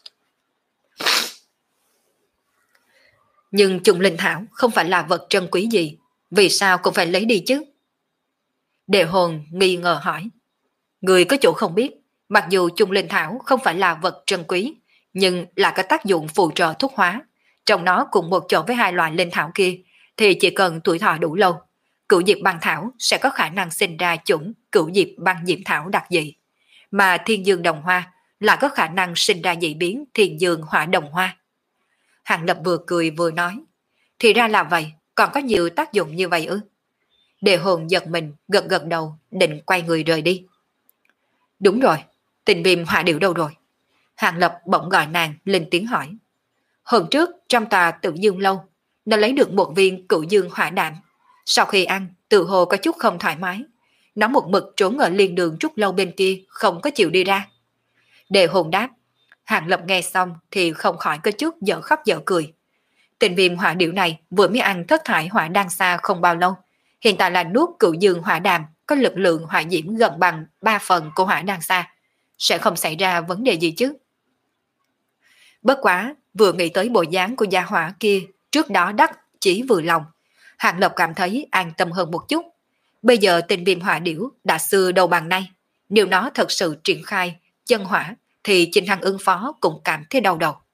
Nhưng chung linh thảo không phải là vật trân quý gì, vì sao cũng phải lấy đi chứ? Đề hồn nghi ngờ hỏi. Người có chỗ không biết, mặc dù chung linh thảo không phải là vật trân quý, nhưng là có tác dụng phụ trợ thuốc hóa. Trong nó cùng một chỗ với hai loại linh thảo kia, thì chỉ cần tuổi thọ đủ lâu, cửu diệp băng thảo sẽ có khả năng sinh ra chủng cửu diệp băng diễm thảo đặc dị, mà thiên dương đồng hoa lại có khả năng sinh ra dị biến thiên dương hỏa đồng hoa. Hàng Lập vừa cười vừa nói, thì ra là vậy, còn có nhiều tác dụng như vậy ư? Đề hồn giật mình, gật gật đầu, định quay người rời đi. Đúng rồi, tình viêm hỏa điểu đâu rồi? Hàng Lập bỗng gọi nàng lên tiếng hỏi. Hôm trước trong tòa Tự Dương lâu, nó lấy được một viên cửu dương hỏa đạm. Sau khi ăn, tự hồ có chút không thoải mái. Nó một mực trốn ở liên đường trúc lâu bên kia, không có chịu đi ra. Đề hồn đáp. Hàng Lập nghe xong thì không khỏi có chút dở khóc dở cười. Tình viêm hỏa điểu này vừa mới ăn thất thải hỏa đan xa không bao lâu. Hiện tại là nuốt cửu dương hỏa đàm, có lực lượng hỏa diễm gần bằng ba phần của hỏa đan xa. Sẽ không xảy ra vấn đề gì chứ? Bất quá, vừa nghĩ tới bộ dáng của gia hỏa kia, trước đó đắc chỉ vừa lòng. Hàng Lập cảm thấy an tâm hơn một chút. Bây giờ tình viêm hỏa điểu đã xưa đầu bằng nay. Nếu nó thật sự triển khai chân hỏa, thì Trình Hằng ứng phó cũng cảm thấy đau đầu.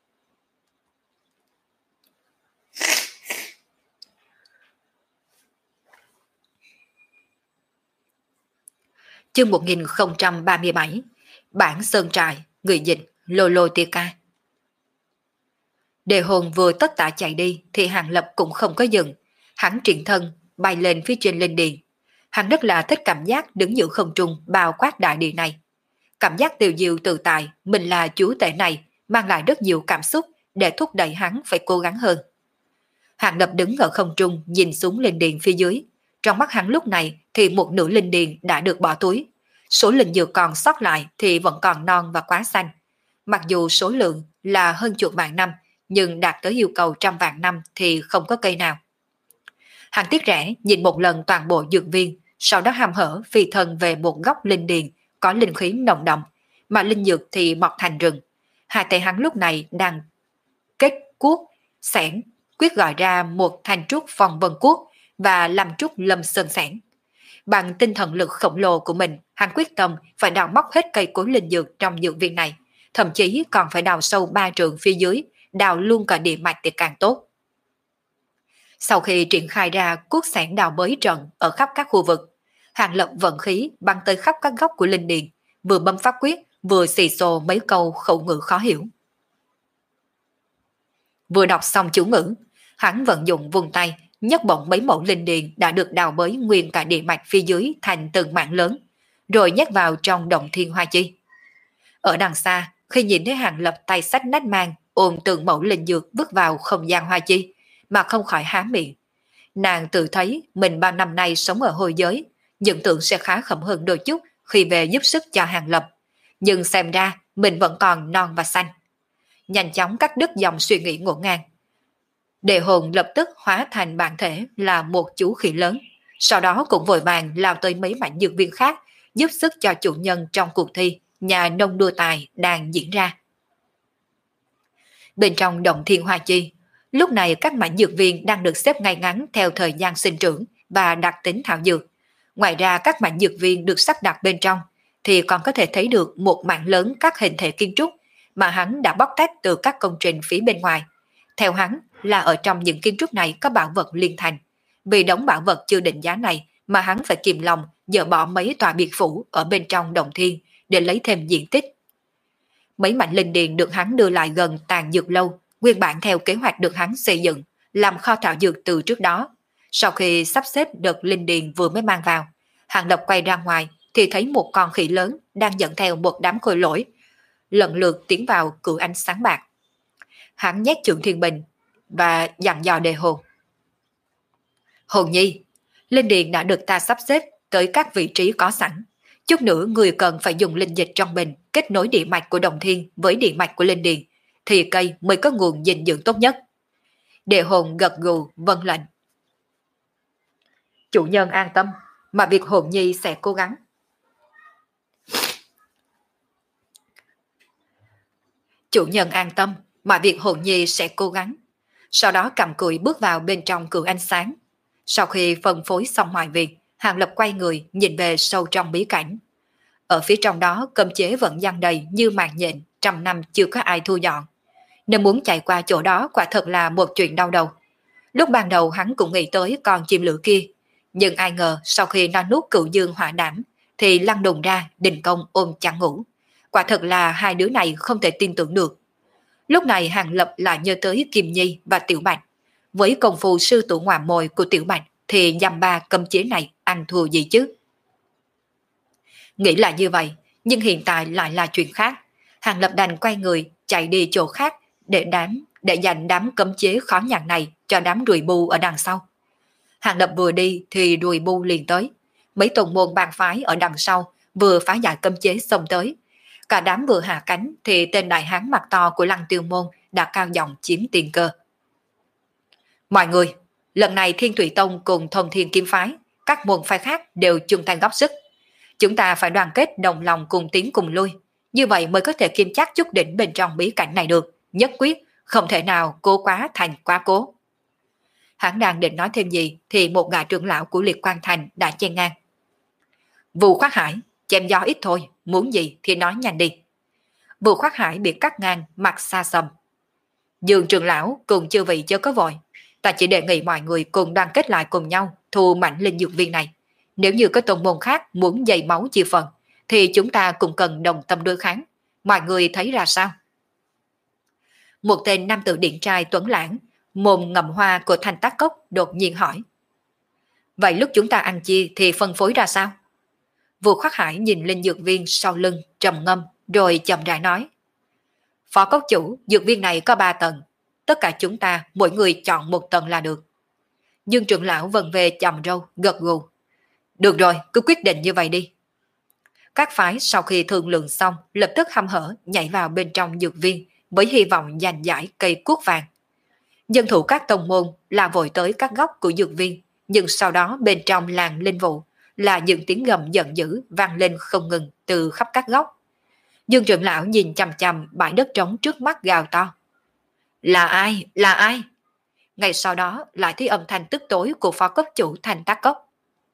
Chương một nghìn không trăm ba mươi bảy, Bản Sơn Trại, người dịch Lô Lô Tia Ca. Đề hồn vừa tất tả chạy đi thì Hàng Lập cũng không có dừng. Hắn triển thân, bay lên phía trên linh điền. Hắn rất là thích cảm giác đứng giữa không trung bao quát đại địa này. Cảm giác tiêu diêu tự tại, mình là chúa tể này, mang lại rất nhiều cảm xúc để thúc đẩy hắn phải cố gắng hơn. Hàng Lập đứng ở không trung nhìn xuống linh điền phía dưới. Trong mắt hắn lúc này thì một nửa linh điền đã được bỏ túi. Số linh dược còn sót lại thì vẫn còn non và quá xanh. Mặc dù số lượng là hơn chục vạn năm, nhưng đạt tới yêu cầu trăm vạn năm thì không có cây nào. Hắn tiếc rẻ nhìn một lần toàn bộ dược viên, sau đó hàm hở phi thân về một góc linh điền có linh khí nồng đậm, mà linh dược thì mọc thành rừng. Hai tay hắn lúc này đang kết cuốc, xẻng, quyết gọi ra một thanh trúc phong vân cuốc và làm trúc lâm sơn xẻng. Bằng tinh thần lực khổng lồ của mình, hắn quyết tâm phải đào móc hết cây cối linh dược trong dược viên này, thậm chí còn phải đào sâu ba trượng phía dưới, đào luôn cả địa mạch thì càng tốt. Sau khi triển khai ra cuốc xẻng đào bới trận ở khắp các khu vực, Hàng Lập vận khí băng tới khắp các góc của linh điền, vừa bấm pháp quyết, vừa xì xồ mấy câu khẩu ngữ khó hiểu. Vừa đọc xong chú ngữ, hắn vận dụng vùng tay, nhấc bổng mấy mẫu linh điền đã được đào bới nguyên cả địa mạch phía dưới thành từng mảng lớn, rồi nhét vào trong động thiên hoa chi. Ở đằng xa, khi nhìn thấy Hàng Lập tay xách nách mang, ôm từng mẫu linh dược bước vào không gian hoa chi, mà không khỏi há miệng. Nàng tự thấy mình bao năm nay sống ở hôi giới, nhận tưởng sẽ khá khẩm hơn đôi chút khi về giúp sức cho Hàng Lập. Nhưng xem ra mình vẫn còn non và xanh. Nhanh chóng cắt đứt dòng suy nghĩ ngổn ngang. Đề hồn lập tức hóa thành bản thể là một chú khỉ lớn. Sau đó cũng vội vàng lao tới mấy mảnh dược viên khác giúp sức cho chủ nhân trong cuộc thi nhà nông đua tài đang diễn ra. Bên trong động thiên hoa chi, lúc này các mảnh dược viên đang được xếp ngay ngắn theo thời gian sinh trưởng và đặc tính thảo dược. Ngoài ra các mảnh dược viên được sắp đặt bên trong thì còn có thể thấy được một mảng lớn các hình thể kiến trúc mà hắn đã bóc tách từ các công trình phía bên ngoài. Theo hắn là ở trong những kiến trúc này có bảo vật liên thành. Vì đống bảo vật chưa định giá này mà hắn phải kìm lòng dỡ bỏ mấy tòa biệt phủ ở bên trong động thiên để lấy thêm diện tích. Mấy mảnh linh điền được hắn đưa lại gần tàn dược lâu, nguyên bản theo kế hoạch được hắn xây dựng, làm kho thảo dược từ trước đó. Sau khi sắp xếp đợt linh điền vừa mới mang vào, Hàng Lập quay ra ngoài thì thấy một con khỉ lớn đang dẫn theo một đám khôi lỗi, lần lượt tiến vào cự ánh sáng bạc. Hắn nhét Trượng Thiên Bình và dặn dò Đề Hồn. Hồn nhi, linh điền đã được ta sắp xếp tới các vị trí có sẵn. Chút nữa người cần phải dùng linh dịch trong bình kết nối địa mạch của đồng thiên với địa mạch của linh điền, thì cây mới có nguồn dinh dưỡng tốt nhất. Đề Hồn gật gù vâng lệnh. Chủ nhân an tâm, mà việc Hồn nhi sẽ cố gắng. Chủ nhân an tâm, mà việc Hồn nhi sẽ cố gắng. Sau đó cầm cùi bước vào bên trong cự ánh sáng. Sau khi phân phối xong mọi việc, Hàng Lập quay người nhìn về sâu trong bí cảnh. Ở phía trong đó cấm chế vẫn giăng đầy như màn nhện, trăm năm chưa có ai thu dọn. Nếu muốn chạy qua chỗ đó quả thật là một chuyện đau đầu. Lúc ban đầu hắn cũng nghĩ tới con chim lửa kia, nhưng ai ngờ sau khi nó nuốt cựu dương hỏa đảm thì lăn đùng ra đình công ôm chăn ngủ. Quả thật là hai đứa này không thể tin tưởng được. Lúc này Hàng Lập lại nhớ tới Kim Nhi và Tiểu Bạch. Với công phu sư tử ngoạm mồi của Tiểu Bạch thì dăm ba cấm chế này ăn thua gì chứ? Nghĩ là như vậy, nhưng hiện tại lại là chuyện khác. Hàng Lập đành quay người chạy đi chỗ khác để đám để dành đám cấm chế khó nhằn này cho đám đùi bu ở đằng sau. Hàng Lập vừa đi thì đùi bu liền tới. Mấy tông môn bang phái ở đằng sau vừa phá giải cấm chế xông tới. Cả đám vừa hạ cánh thì tên đại hán mặt to của Lăng Tiêu Môn đã cao giọng chiếm tiền cơ. Mọi người, lần này Thiên Thủy Tông cùng Thông Thiên Kiếm Phái, các môn phái khác đều chung tay góp sức. Chúng ta phải đoàn kết đồng lòng cùng tiến cùng lui, như vậy mới có thể kiên chắc chút đỉnh bên trong bí cảnh này được, nhất quyết, không thể nào cố quá thành quá cố. Hắn đang định nói thêm gì thì một gã trưởng lão của Liệt Quang Thành đã chen ngang. Vu Khoát Hải, chém gió ít thôi, muốn gì thì nói nhanh đi. Vu Khoát Hải bị cắt ngang, mặt xa xăm. Dương trưởng lão cùng chư vị chớ có vội, ta chỉ đề nghị mọi người cùng đoàn kết lại cùng nhau thu mảnh linh dược viên này. Nếu như có tông môn khác muốn dày máu chia phần, thì chúng ta cũng cần đồng tâm đối kháng. Mọi người thấy ra sao? Một tên nam tử điển trai tuấn lãng, mồm ngậm hoa của Thanh Tác Cốc đột nhiên hỏi. Vậy lúc chúng ta ăn chia thì phân phối ra sao? Vu Khoát Hải nhìn linh dược viên sau lưng trầm ngâm rồi chậm rãi nói. Phó cốc chủ, dược viên này có ba tầng. Tất cả chúng ta mỗi người chọn một tầng là được. Dương trưởng lão vần về chầm râu gật gù. Được rồi, cứ quyết định như vậy đi. Các phái sau khi thương lượng xong lập tức hăm hở nhảy vào bên trong dược viên với hy vọng giành giải cây cuốc vàng. Dân thủ các tông môn là vội tới các góc của dược viên, nhưng sau đó bên trong làng linh vụ là những tiếng gầm giận dữ vang lên không ngừng từ khắp các góc. Dương trưởng lão nhìn chằm chằm bãi đất trống trước mắt gào to. Là ai? Là ai? Ngay sau đó lại thấy âm thanh tức tối của phó cấp chủ Thanh Tác Cốc.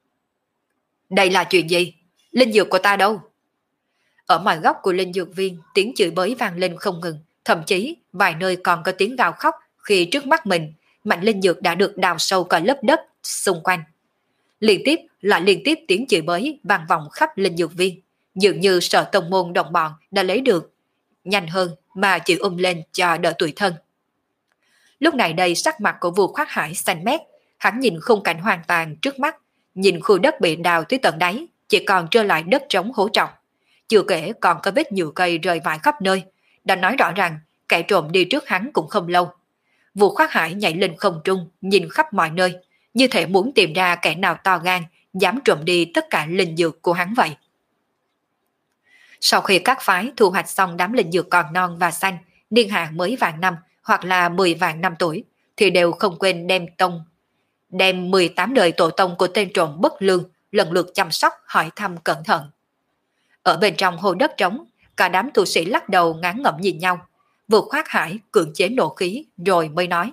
Đây là chuyện gì? Linh dược của ta đâu? Ở mọi góc của linh dược viên tiếng chửi bới vang lên không ngừng, thậm chí vài nơi còn có tiếng gào khóc khi trước mắt mình mảnh linh dược đã được đào sâu cả lớp đất xung quanh. Liên tiếp lại liên tiếp tiếng chửi bới vang vọng khắp linh dược viên, dường như sợ tông môn đồng bọn đã lấy được nhanh hơn mà chịu um lên cho đỡ tuổi thân. Lúc này đây sắc mặt của Vu Khoát Hải xanh mét, hắn nhìn khung cảnh hoàn toàn trước mắt, nhìn khu đất bị đào tới tận đáy, chỉ còn trơ lại đất trống hố trọc. Chưa kể còn có vết nhựa cây rơi vãi khắp nơi, đã nói rõ rằng kẻ trộm đi trước hắn cũng không lâu. Vu Khoát Hải nhảy lên không trung, nhìn khắp mọi nơi, như thể muốn tìm ra kẻ nào to gan, dám trộm đi tất cả linh dược của hắn vậy. Sau khi các phái thu hoạch xong đám linh dược còn non và xanh, niên hạn mới vạn năm hoặc là mười vạn năm tuổi, thì đều không quên đem tông, đem mười tám đời tổ tông của tên trộm bất lương lần lượt chăm sóc hỏi thăm cẩn thận. Ở bên trong hồ đất trống, cả đám tu sĩ lắc đầu ngán ngẩm nhìn nhau, vừa khoát hải cưỡng chế nộ khí rồi mới nói.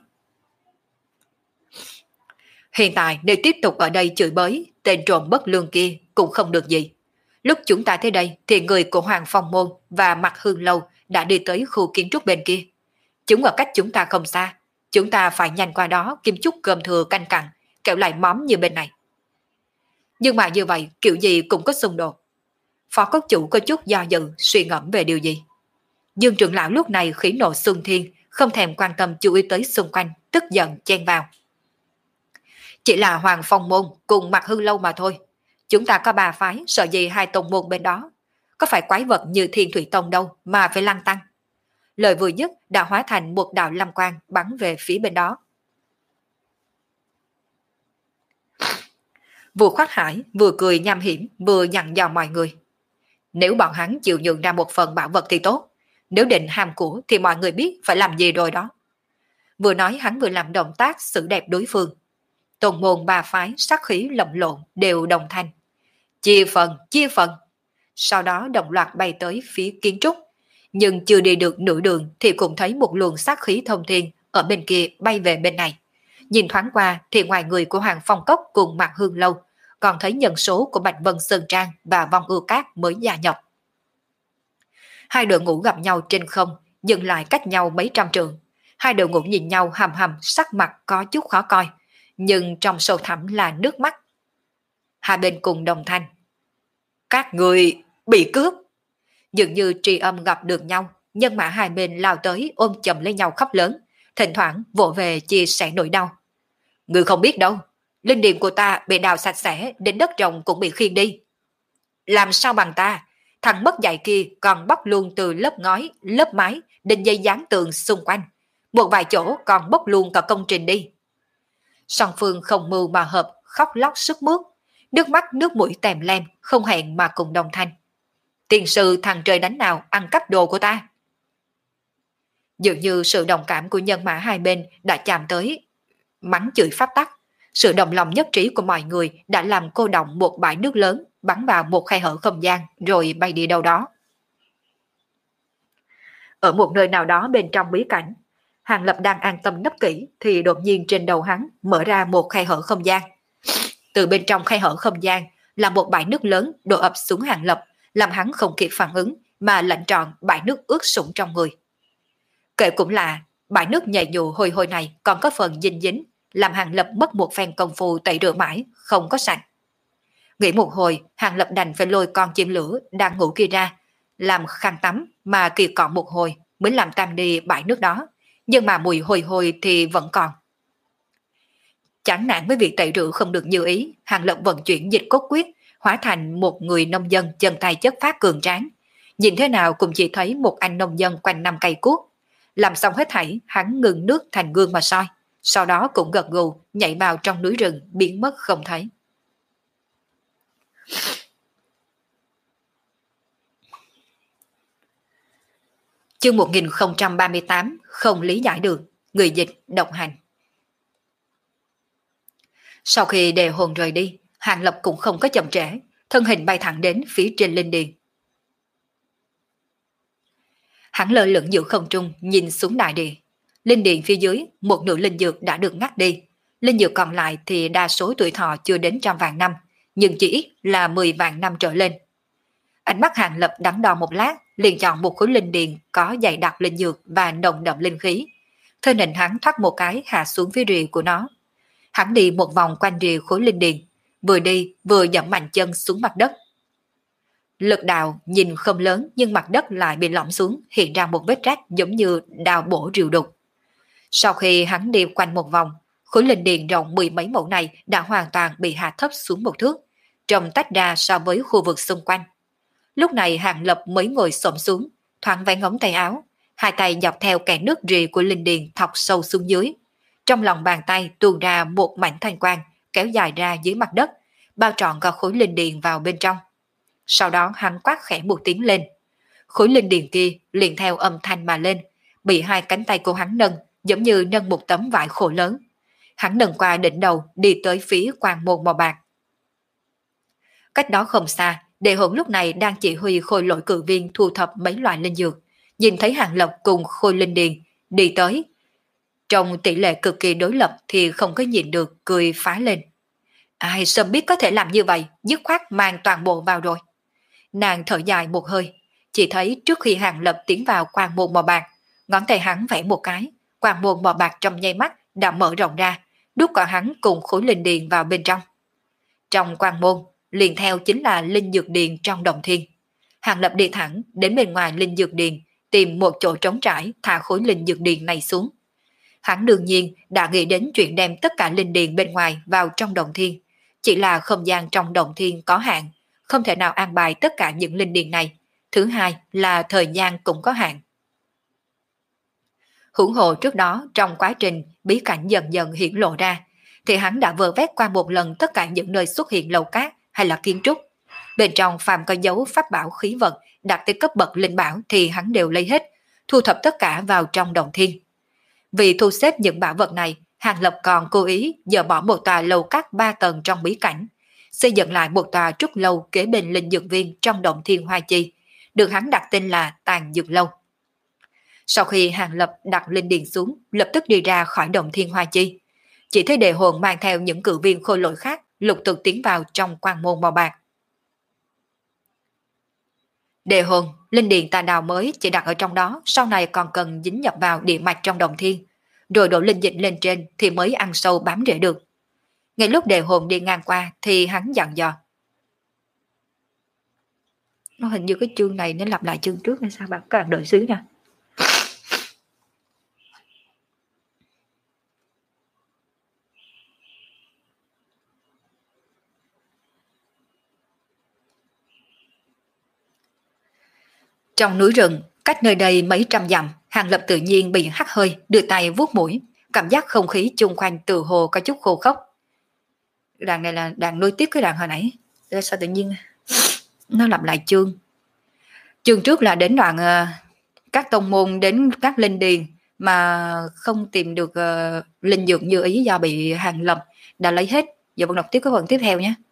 Hiện tại nếu tiếp tục ở đây chửi bới, tên trộm bất lương kia cũng không được gì. Lúc chúng ta tới đây thì người của Hoàng Phong Môn và Mặt Hương Lâu đã đi tới khu kiến trúc bên kia. Chúng ở cách chúng ta không xa, chúng ta phải nhanh qua đó kiếm chút cơm thừa canh cặn, kẹo lại móm như bên này. Nhưng mà như vậy kiểu gì cũng có xung đột. Phó cốc chủ có chút do dự suy ngẫm về điều gì. Dương trưởng lão lúc này khí nộ xung thiên, không thèm quan tâm chú ý tới xung quanh, tức giận chen vào. Chỉ là Hoàng Phong Môn cùng Mặt Hương Lâu mà thôi. Chúng ta có ba phái, sợ gì hai tông môn bên đó. Có phải quái vật như Thiên Thủy Tông đâu mà phải lăng tăng. Lời vừa dứt đã hóa thành một đạo lâm quang bắn về phía bên đó. Vừa khoát hải, vừa cười nham hiểm, vừa dặn dò mọi người. Nếu bọn hắn chịu nhường ra một phần bảo vật thì tốt. Nếu định ham của thì mọi người biết phải làm gì rồi đó. Vừa nói hắn vừa làm động tác xử đẹp đối phương. Tôn môn ba phái sát khí lồng lộn đều đồng thanh. Chia phần, chia phần. Sau đó đồng loạt bay tới phía kiến trúc. Nhưng chưa đi được nửa đường thì cũng thấy một luồng sát khí thông thiên ở bên kia bay về bên này. Nhìn thoáng qua thì ngoài người của Hoàng Phong Cốc cùng Mạc Hương Lâu, còn thấy nhân số của Bạch Vân Sơn Trang và Vong Ưu Cát mới gia nhập. Hai đội ngũ gặp nhau trên không, dừng lại cách nhau mấy trăm trượng. Hai đội ngũ nhìn nhau hầm hầm, sắc mặt có chút khó coi, nhưng trong sâu thẳm là nước mắt. Hai bên cùng đồng thanh. Các người bị cướp. Dường như tri âm gặp được nhau, nhân mã hai bên lao tới ôm chầm lấy nhau khóc lớn, thỉnh thoảng vỗ về chia sẻ nỗi đau. Người không biết đâu, linh điền của ta bị đào sạch sẽ, đến đất trồng cũng bị khiêng đi. Làm sao bằng ta, thằng mất dạy kia còn bóc luôn từ lớp ngói, lớp mái, đến dây dán tường xung quanh. Một vài chỗ còn bóc luôn cả công trình đi. Song phương không mưu mà hợp, khóc lóc sức mướt, nước mắt nước mũi tèm lem, không hẹn mà cùng đồng thanh. Tiền sư thằng trời đánh nào ăn cắp đồ của ta. Dường như sự đồng cảm của nhân mã hai bên đã chạm tới mắng chửi pháp tắc. Sự đồng lòng nhất trí của mọi người đã làm cô động một bãi nước lớn bắn vào một khe hở không gian rồi bay đi đâu đó. Ở một nơi nào đó bên trong bí cảnh, Hàng Lập đang an tâm nấp kỹ thì đột nhiên trên đầu hắn mở ra một khe hở không gian. Từ bên trong khe hở không gian là một bãi nước lớn đổ ập xuống Hàng Lập, làm hắn không kịp phản ứng mà lạnh trọn bãi nước ướt sũng trong người. Kể cũng là bãi nước nhầy nhụa hôi hôi này còn có phần dinh dính, làm Hàng Lập mất một phen công phu tẩy rửa mãi không có sạch. Nghĩ một hồi, Hàng Lập đành phải lôi con chim lửa đang ngủ kia ra, làm khăn tắm mà kỳ cọ một hồi mới làm tan đi bãi nước đó, nhưng mà mùi hôi hôi thì vẫn còn. Chán nản với việc tẩy rửa không được như ý, Hàng Lập vận chuyển dịch cốt quyết, hóa thành một người nông dân chân tay chất phát cường tráng. Nhìn thế nào cũng chỉ thấy một anh nông dân quanh năm cây cuốc. Làm xong hết thảy, hắn ngừng nước thành gương mà soi, sau đó cũng gật gù nhảy vào trong núi rừng biến mất không thấy. Chương một nghìn không trăm ba mươi tám, không lý giải được, người dịch độc hành. Sau khi đề hồn rời đi, Hàng Lập cũng không có chậm trễ, thân hình bay thẳng đến phía trên linh điền. Hắn lơ lửng giữa không trung nhìn xuống đại địa. Linh điền phía dưới, một nửa linh dược đã được ngắt đi. Linh dược còn lại thì đa số tuổi thọ chưa đến trăm vạn năm, nhưng chỉ ít là mười vạn năm trở lên. Ánh mắt Hàng Lập đắn đo một lát, liền chọn một khối linh điền có dày đặc linh dược và nồng đậm linh khí. Thân hình hắn thoát một cái hạ xuống phía rìa của nó. Hắn đi một vòng quanh rìa khối linh điền, vừa đi vừa dẫm mạnh chân xuống mặt đất. Lực đào nhìn không lớn nhưng mặt đất lại bị lõm xuống, hiện ra một vết rách giống như đào bổ rìu đục. Sau khi hắn đi quanh một vòng, khối linh điền rộng mười mấy mẫu này đã hoàn toàn bị hạ thấp xuống một thước, trông tách ra so với khu vực xung quanh. Lúc này Hàng Lập mới ngồi xổm xuống, thoáng vén ống tay áo, hai tay dọc theo kẽ nước rìa của linh điền thọc sâu xuống dưới. Trong lòng bàn tay tuôn ra một mảnh thanh quang kéo dài ra dưới mặt đất, bao trọn cả khối linh điền vào bên trong. Sau đó hắn quát khẽ một tiếng lên. Khối linh điền kia liền theo âm thanh mà lên, bị hai cánh tay của hắn nâng, giống như nâng một tấm vải khổ lớn. Hắn nâng qua đỉnh đầu đi tới phía quan môn màu bạc. Cách đó không xa, Đề Hồn lúc này đang chỉ huy khôi lỗi cử viên thu thập mấy loại linh dược, nhìn thấy Hàng Lập cùng khôi linh điền đi tới. Trong tỷ lệ cực kỳ đối lập thì không có nhìn được, cười phá lên. Ai sớm biết có thể làm như vậy, dứt khoát mang toàn bộ vào rồi. Nàng thở dài một hơi, chỉ thấy trước khi Hàng Lập tiến vào quan môn màu bạc, ngón tay hắn vẽ một cái, quan môn màu bạc trong nháy mắt đã mở rộng ra, đút cả hắn cùng khối linh điền vào bên trong. Trong quan môn, liền theo chính là linh dược điền trong đồng thiên. Hàng Lập đi thẳng đến bên ngoài linh dược điền, tìm một chỗ trống trải thả khối linh dược điền này xuống. Hắn đương nhiên đã nghĩ đến chuyện đem tất cả linh điền bên ngoài vào trong đồng thiên, chỉ là không gian trong đồng thiên có hạn, không thể nào an bài tất cả những linh điền này. Thứ hai là thời gian cũng có hạn. Hưởng hộ trước đó trong quá trình bí cảnh dần dần hiện lộ ra, thì hắn đã vơ vét qua một lần tất cả những nơi xuất hiện lầu cát hay là kiến trúc. Bên trong phàm có dấu pháp bảo khí vật đạt tới cấp bậc linh bảo thì hắn đều lấy hết, thu thập tất cả vào trong đồng thiên. Vì thu xếp những bảo vật này, Hàng Lập còn cố ý dỡ bỏ một tòa lầu cát ba tầng trong bí cảnh, xây dựng lại một tòa trúc lâu kế bên linh dược viên trong động thiên hoa chi, được hắn đặt tên là Tàn Dược Lâu. Sau khi Hàng Lập đặt linh điền xuống, lập tức đi ra khỏi động thiên hoa chi, chỉ thấy Đề Hồn mang theo những cử viên khôi lỗi khác lục tục tiến vào trong quan môn màu bạc. Đề Hồn, linh điền tà đào mới chỉ đặt ở trong đó, sau này còn cần dính nhập vào địa mạch trong đồng thiên, rồi đổ linh dịch lên trên thì mới ăn sâu bám rễ được. Ngay lúc Đề Hồn đi ngang qua thì hắn dặn dò. Nó hình như cái chương này nó lặp lại chương trước hay sao bạn, các bạn đợi xíu nha. Trong núi rừng, cách nơi đây mấy trăm dặm, Hàng Lập tự nhiên bị hắt hơi, đưa tay vuốt mũi, cảm giác không khí chung quanh từ hồ có chút khô khốc. Đàn này là đàn nối tiếp cái đàn hồi nãy, sao tự nhiên nó lặp lại chương. Chương trước là đến đoạn uh, các tông môn đến các linh điền mà không tìm được uh, linh dược như ý do bị Hàng Lập đã lấy hết. Giờ vẫn đọc tiếp cái phần tiếp theo nhé.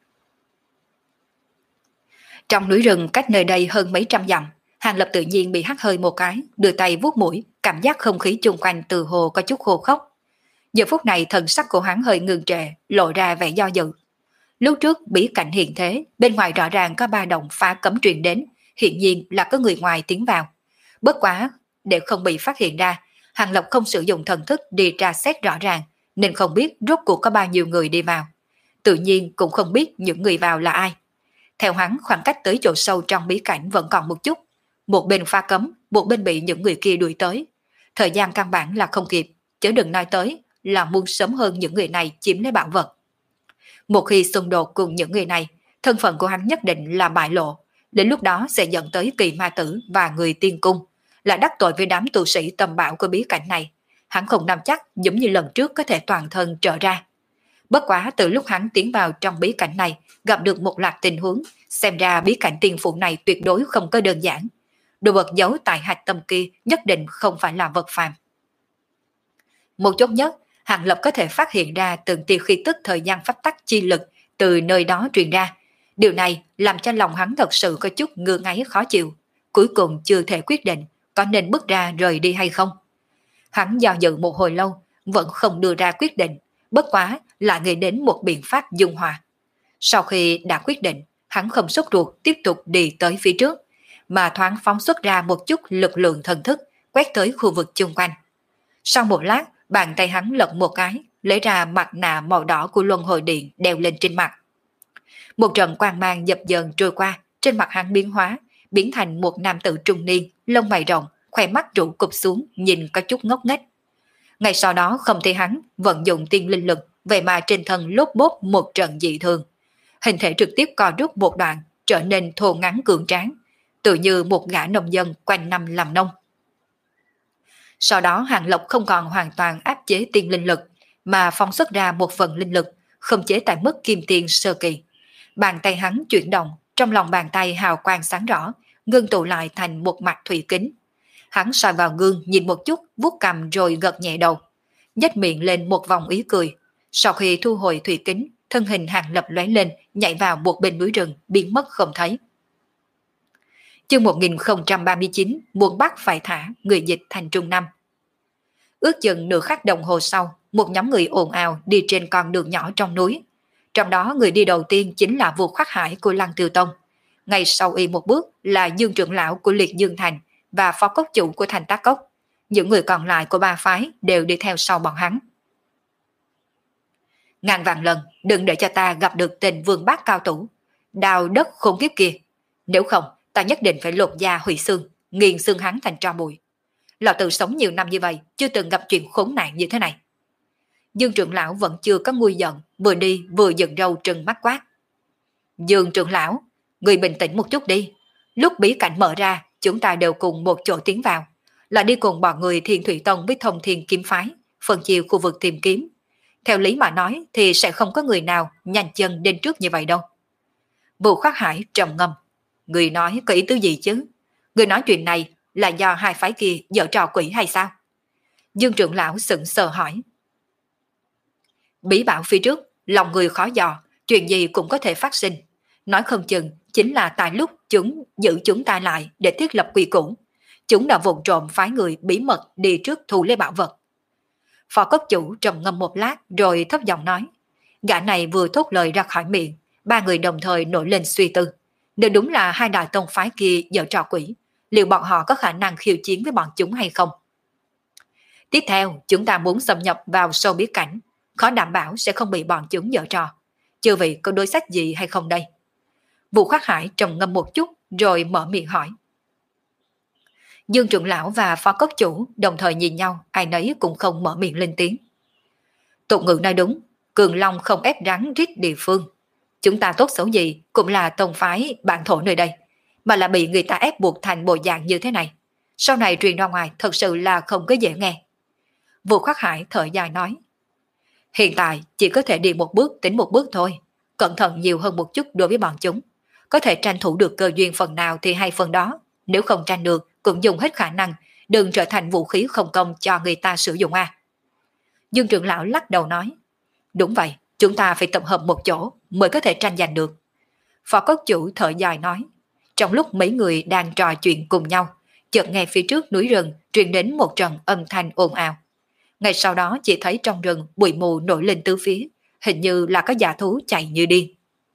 Trong núi rừng cách nơi đây hơn mấy trăm dặm, Hàng Lập tự nhiên bị hắt hơi một cái, đưa tay vuốt mũi, cảm giác không khí chung quanh từ hồ có chút khô khốc. Giờ phút này thần sắc của hắn hơi ngừng trệ, lộ ra vẻ do dự. Lúc trước bí cảnh hiện thế, bên ngoài rõ ràng có ba động phá cấm truyền đến, hiện nhiên là có người ngoài tiến vào. Bất quá, để không bị phát hiện ra, Hàng Lập không sử dụng thần thức đi tra xét rõ ràng, nên không biết rốt cuộc có bao nhiêu người đi vào. Tự nhiên cũng không biết những người vào là ai. Theo hắn, khoảng cách tới chỗ sâu trong bí cảnh vẫn còn một chút. Một bên phá cấm, một bên bị những người kia đuổi tới. Thời gian căn bản là không kịp, chứ đừng nói tới là muốn sớm hơn những người này chiếm lấy bảo vật. Một khi xung đột cùng những người này, thân phận của hắn nhất định là bại lộ, đến lúc đó sẽ dẫn tới Kỳ Ma Tử và người tiên cung, là đắc tội với đám tu sĩ tầm bảo của bí cảnh này. Hắn không nắm chắc giống như lần trước có thể toàn thân trở ra. Bất quá từ lúc hắn tiến vào trong bí cảnh này, gặp được một loạt tình huống, xem ra bí cảnh tiên phụ này tuyệt đối không có đơn giản. Đồ vật giấu tại hạch tâm kia nhất định không phải là vật phàm. Một chốt nhất, Hàng Lập có thể phát hiện ra từng tia khí tức thời gian pháp tắc chi lực từ nơi đó truyền ra. Điều này làm cho lòng hắn thật sự có chút ngơ ngáy khó chịu. Cuối cùng chưa thể quyết định có nên bước ra rời đi hay không. Hắn do dự một hồi lâu, vẫn không đưa ra quyết định, bất quá lại nghĩ đến một biện pháp dung hòa. Sau khi đã quyết định, hắn không sốt ruột tiếp tục đi tới phía trước, mà thoáng phóng xuất ra một chút lực lượng thần thức, quét tới khu vực chung quanh. Sau một lát, bàn tay hắn lật một cái, lấy ra mặt nạ màu đỏ của Luân Hồi Điện đeo lên trên mặt. Một trận quang mang dập dờn trôi qua, trên mặt hắn biến hóa, biến thành một nam tử trung niên, lông mày rộng, khóe mắt rũ cụp xuống, nhìn có chút ngốc nghếch. Ngay sau đó không thấy hắn vận dụng tiên linh lực, vậy mà trên thân lốp bốp một trận dị thường. Hình thể trực tiếp co rút một đoạn, trở nên thô ngắn cường tráng, tự như một gã nông dân quanh năm làm nông. Sau đó Hàng Lập không còn hoàn toàn áp chế tiên linh lực, mà phóng xuất ra một phần linh lực, không chế tại mức kim tiên sơ kỳ. Bàn tay hắn chuyển động, trong lòng bàn tay hào quang sáng rõ, ngưng tụ lại thành một mặt thủy kính. Hắn soi vào gương nhìn một chút, vuốt cằm rồi gật nhẹ đầu, nhếch miệng lên một vòng ý cười. Sau khi thu hồi thủy kính, thân hình Hàng Lập lóe lên, nhảy vào một bên núi rừng, biến mất không thấy. Chương một nghìn không trăm ba mươi chín, muốn bắt phải thả, người dịch thành Trung Năm. Ước chừng nửa khắc đồng hồ sau, một nhóm người ồn ào đi trên con đường nhỏ trong núi. Trong đó người đi đầu tiên chính là Vũ Khắc Hải của Lăng Tiêu Tông. Ngay sau y một bước là Dương trưởng lão của Liệt Dương Thành và phó cốc chủ của Thành Tác Cốc. Những người còn lại của ba phái đều đi theo sau bọn hắn. Ngàn vạn lần đừng để cho ta gặp được tên vương bát cao thủ, đào đất khốn kiếp kia. Nếu không, ta nhất định phải lột da hủy xương, nghiền xương hắn thành tro bụi. Lão tử sống nhiều năm như vậy, chưa từng gặp chuyện khốn nạn như thế này. Dương trưởng lão vẫn chưa có nguôi giận, vừa đi vừa giận râu trừng mắt quát. Dương trưởng lão, người bình tĩnh một chút đi. Lúc bí cảnh mở ra, chúng ta đều cùng một chỗ tiến vào, là đi cùng bọn người Thiên Thủy Tông với Thông Thiên Kiếm Phái, phân chia khu vực tìm kiếm. Theo lý mà nói thì sẽ không có người nào nhanh chân đến trước như vậy đâu. Vũ Khắc Hải trầm ngâm. Người nói có ý tứ gì chứ? Người nói chuyện này là do hai phái kia giở trò quỷ hay sao? Dương trưởng lão sững sờ hỏi. Bí bảo phía trước, lòng người khó dò, chuyện gì cũng có thể phát sinh. Nói không chừng chính là tại lúc chúng giữ chúng ta lại để thiết lập quy củ. Chúng đã vụng trộm phái người bí mật đi trước thu lấy bảo vật. Phó cốc chủ trầm ngâm một lát rồi thấp giọng nói. Gã này vừa thốt lời ra khỏi miệng, ba người đồng thời nổi lên suy tư. Nếu đúng là hai đại tông phái kia giở trò quỷ, liệu bọn họ có khả năng khiêu chiến với bọn chúng hay không? Tiếp theo, chúng ta muốn xâm nhập vào sâu bí cảnh, khó đảm bảo sẽ không bị bọn chúng giở trò. Chưa vị có đối sách gì hay không đây? Vũ Khắc Hải trầm ngâm một chút rồi mở miệng hỏi. Dương trưởng lão và phó cốc chủ đồng thời nhìn nhau, ai nấy cũng không mở miệng lên tiếng. Tục ngữ nói đúng, cường long không ép rắn rít địa phương. Chúng ta tốt xấu gì cũng là tông phái bản thổ nơi đây, mà là bị người ta ép buộc thành bộ dạng như thế này. Sau này truyền ra ngoài thật sự là không có dễ nghe. Vũ Khắc Hải thở dài nói. Hiện tại chỉ có thể đi một bước tính một bước thôi, cẩn thận nhiều hơn một chút đối với bọn chúng. Có thể tranh thủ được cơ duyên phần nào thì hay phần đó, nếu không tranh được cũng dùng hết khả năng, đừng trở thành vũ khí không công cho người ta sử dụng a. Dương trưởng lão lắc đầu nói. Đúng vậy, chúng ta phải tập hợp một chỗ mới có thể tranh giành được. Phó cốc chủ thở dài nói. Trong lúc mấy người đang trò chuyện cùng nhau, chợt nghe phía trước núi rừng truyền đến một trận âm thanh ồn ào. Ngay sau đó chỉ thấy trong rừng bụi mù nổi lên tứ phía, hình như là có dã thú chạy như điên.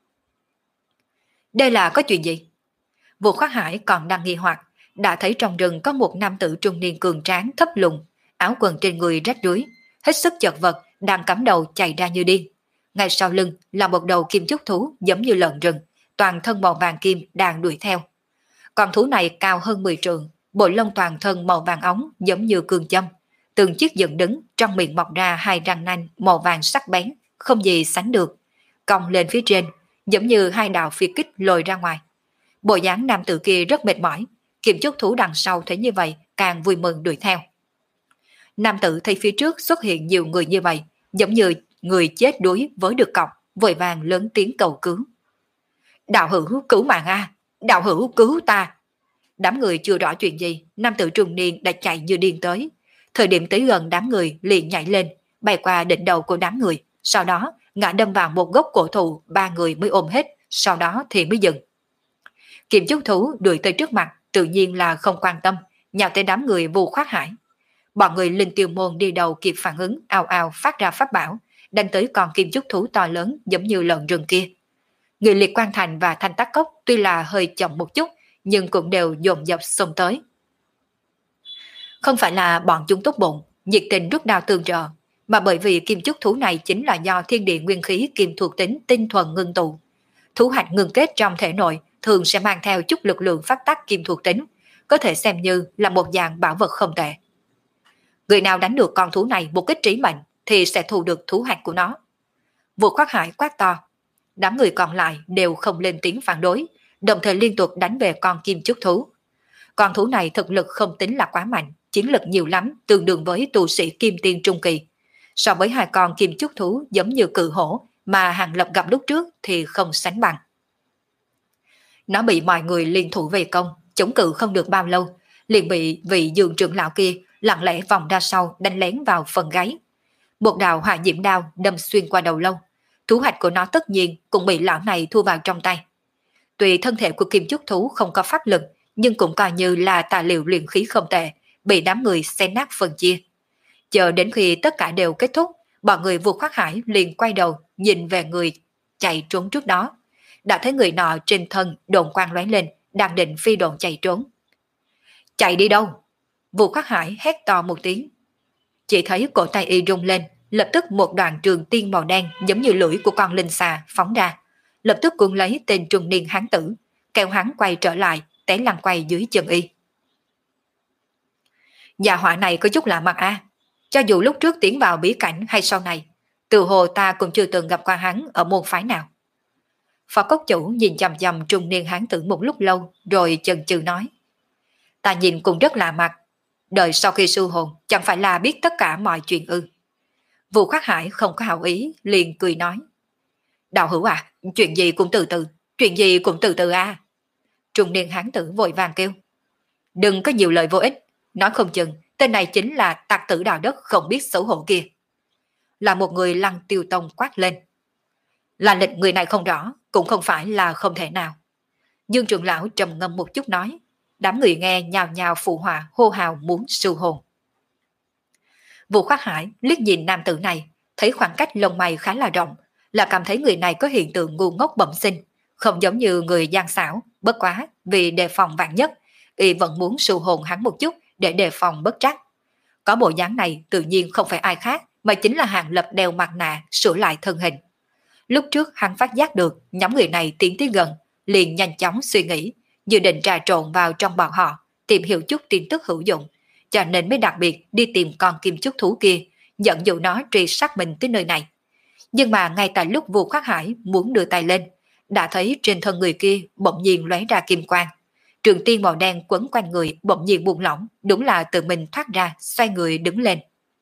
Đây là có chuyện gì? Vũ Khắc Hải còn đang nghi hoặc, đã thấy trong rừng có một nam tử trung niên cường tráng thấp lùn, áo quần trên người rách rưới, hết sức chật vật, đang cắm đầu chạy ra như điên. Ngay sau lưng là một đầu kim trúc thú giống như lợn rừng, toàn thân màu vàng kim đang đuổi theo. Con thú này cao hơn mười trượng, bộ lông toàn thân màu vàng óng giống như cương châm, từng chiếc dựng đứng, trong miệng mọc ra hai răng nanh màu vàng sắc bén, không gì sánh được, cong lên phía trên, giống như hai đạo phi kích lồi ra ngoài. Bộ dáng nam tử kia rất mệt mỏi, kim trúc thú đằng sau thấy như vậy càng vui mừng đuổi theo. Nam tử thấy phía trước xuất hiện nhiều người như vậy, giống như người chết đuối với được cọc, vội vàng lớn tiếng cầu cứu. Đạo hữu cứu mạng a, đạo hữu cứu ta. Đám người chưa rõ chuyện gì, nam tử trung niên đã chạy như điên tới. Thời điểm tới gần đám người liền nhảy lên, bay qua đỉnh đầu của đám người, sau đó ngã đâm vào một gốc cổ thụ, ba người mới ôm hết, sau đó thì mới dừng. Kim trúc thú đuổi tới trước mặt, tự nhiên là không quan tâm, nhào tới đám người Vũ Khắc Hải. Bọn người Linh Tiêu Môn đi đầu kịp phản ứng, ào ào phát ra pháp bảo, đánh tới con kim trúc thú to lớn giống như lợn rừng kia. Người Liệt Quan Thành và Thanh Tắc Cốc tuy là hơi chậm một chút, nhưng cũng đều dồn dập xông tới. Không phải là bọn chúng tốt bụng, nhiệt tình rút đao tương trợ, mà bởi vì kim trúc thú này chính là do thiên địa nguyên khí kim thuộc tính tinh thuần ngưng tụ. Thú hạch ngưng kết trong thể nội thường sẽ mang theo chút lực lượng phát tác kim thuộc tính, có thể xem như là một dạng bảo vật không tệ. Người nào đánh được con thú này một kích trí mệnh thì sẽ thu được thú hạch của nó. Vũ Khắc Hải quát to. Đám người còn lại đều không lên tiếng phản đối, đồng thời liên tục đánh về con kim trúc thú. Con thú này thực lực không tính là quá mạnh, chiến lực nhiều lắm, tương đương với tu sĩ kim tiên trung kỳ. So với hai con kim trúc thú giống như cự hổ mà Hàng Lập gặp lúc trước thì không sánh bằng. Nó bị mọi người liên thủ vây công, chống cự không được bao lâu, liền bị vị Dương trưởng lão kia lặng lẽ vòng ra sau đánh lén vào phần gáy. Một đạo hỏa diễm đao đâm xuyên qua đầu lâu, thú hạch của nó tất nhiên cũng bị lão này thu vào trong tay. Tuy thân thể của kim chúc thú không có pháp lực, nhưng cũng coi như là tài liệu luyện khí không tệ, bị đám người xé nát phân chia. Chờ đến khi tất cả đều kết thúc, bọn người vượt khoác hải liền quay đầu nhìn về người chạy trốn trước đó. Đã thấy người nọ trên thân đồn quang lóe lên, đang định phi đồn chạy trốn. Chạy đi đâu? Vượt khoác hải hét to một tiếng. Chỉ thấy cổ tay y rung lên, lập tức một đoàn trường tiên màu đen giống như lưỡi của con linh xà phóng ra, lập tức cuốn lấy tên trung niên hán tử, kéo hắn quay trở lại, té lăn quay dưới chân y. Nhà họa này có chút lạ mặt a, cho dù lúc trước tiến vào bí cảnh hay sau này, từ hồ ta cũng chưa từng gặp qua hắn ở môn phái nào. Phó cốc chủ nhìn chằm chằm trung niên hán tử một lúc lâu, rồi chần chừ nói: Ta nhìn cũng rất lạ mặt, đợi sau khi sư hồn chẳng phải là biết tất cả mọi chuyện ư? Vũ Khắc Hải không có hảo ý, liền cười nói: Đạo hữu à, chuyện gì cũng từ từ, chuyện gì cũng từ từ à. Trung niên hán tử vội vàng kêu: Đừng có nhiều lời vô ích, nói không chừng tên này chính là tặc tử đạo đất không biết xấu hổ kia. Là một người Lăng Tiêu Tông quát lên. Là lịch người này không rõ, cũng không phải là không thể nào. Dương trưởng lão trầm ngâm một chút nói, đám người nghe nhào nhào phụ họa hô hào muốn siêu hồn. Vũ Khắc Hải liếc nhìn nam tử này, thấy khoảng cách lông mày khá là rộng, là cảm thấy người này có hiện tượng ngu ngốc bẩm sinh, không giống như người gian xảo, bất quá vì đề phòng vạn nhất, y vẫn muốn siêu hồn hắn một chút để đề phòng bất trắc. Có bộ dáng này tự nhiên không phải ai khác mà chính là Hàng Lập đeo mặt nạ sửa lại thân hình. Lúc trước hắn phát giác được nhóm người này tiến tới gần, liền nhanh chóng suy nghĩ, dự định trà trộn vào trong bọn họ, tìm hiểu chút tin tức hữu dụng, cho nên mới đặc biệt đi tìm con kim chúc thú kia, dẫn dụ nó truy sát mình tới nơi này. Nhưng mà ngay tại lúc Vũ Khắc Hải muốn đưa tay lên, đã thấy trên thân người kia bỗng nhiên lóe ra kim quang. Trường tiên màu đen quấn quanh người bỗng nhiên buông lỏng, đúng là tự mình thoát ra, xoay người đứng lên.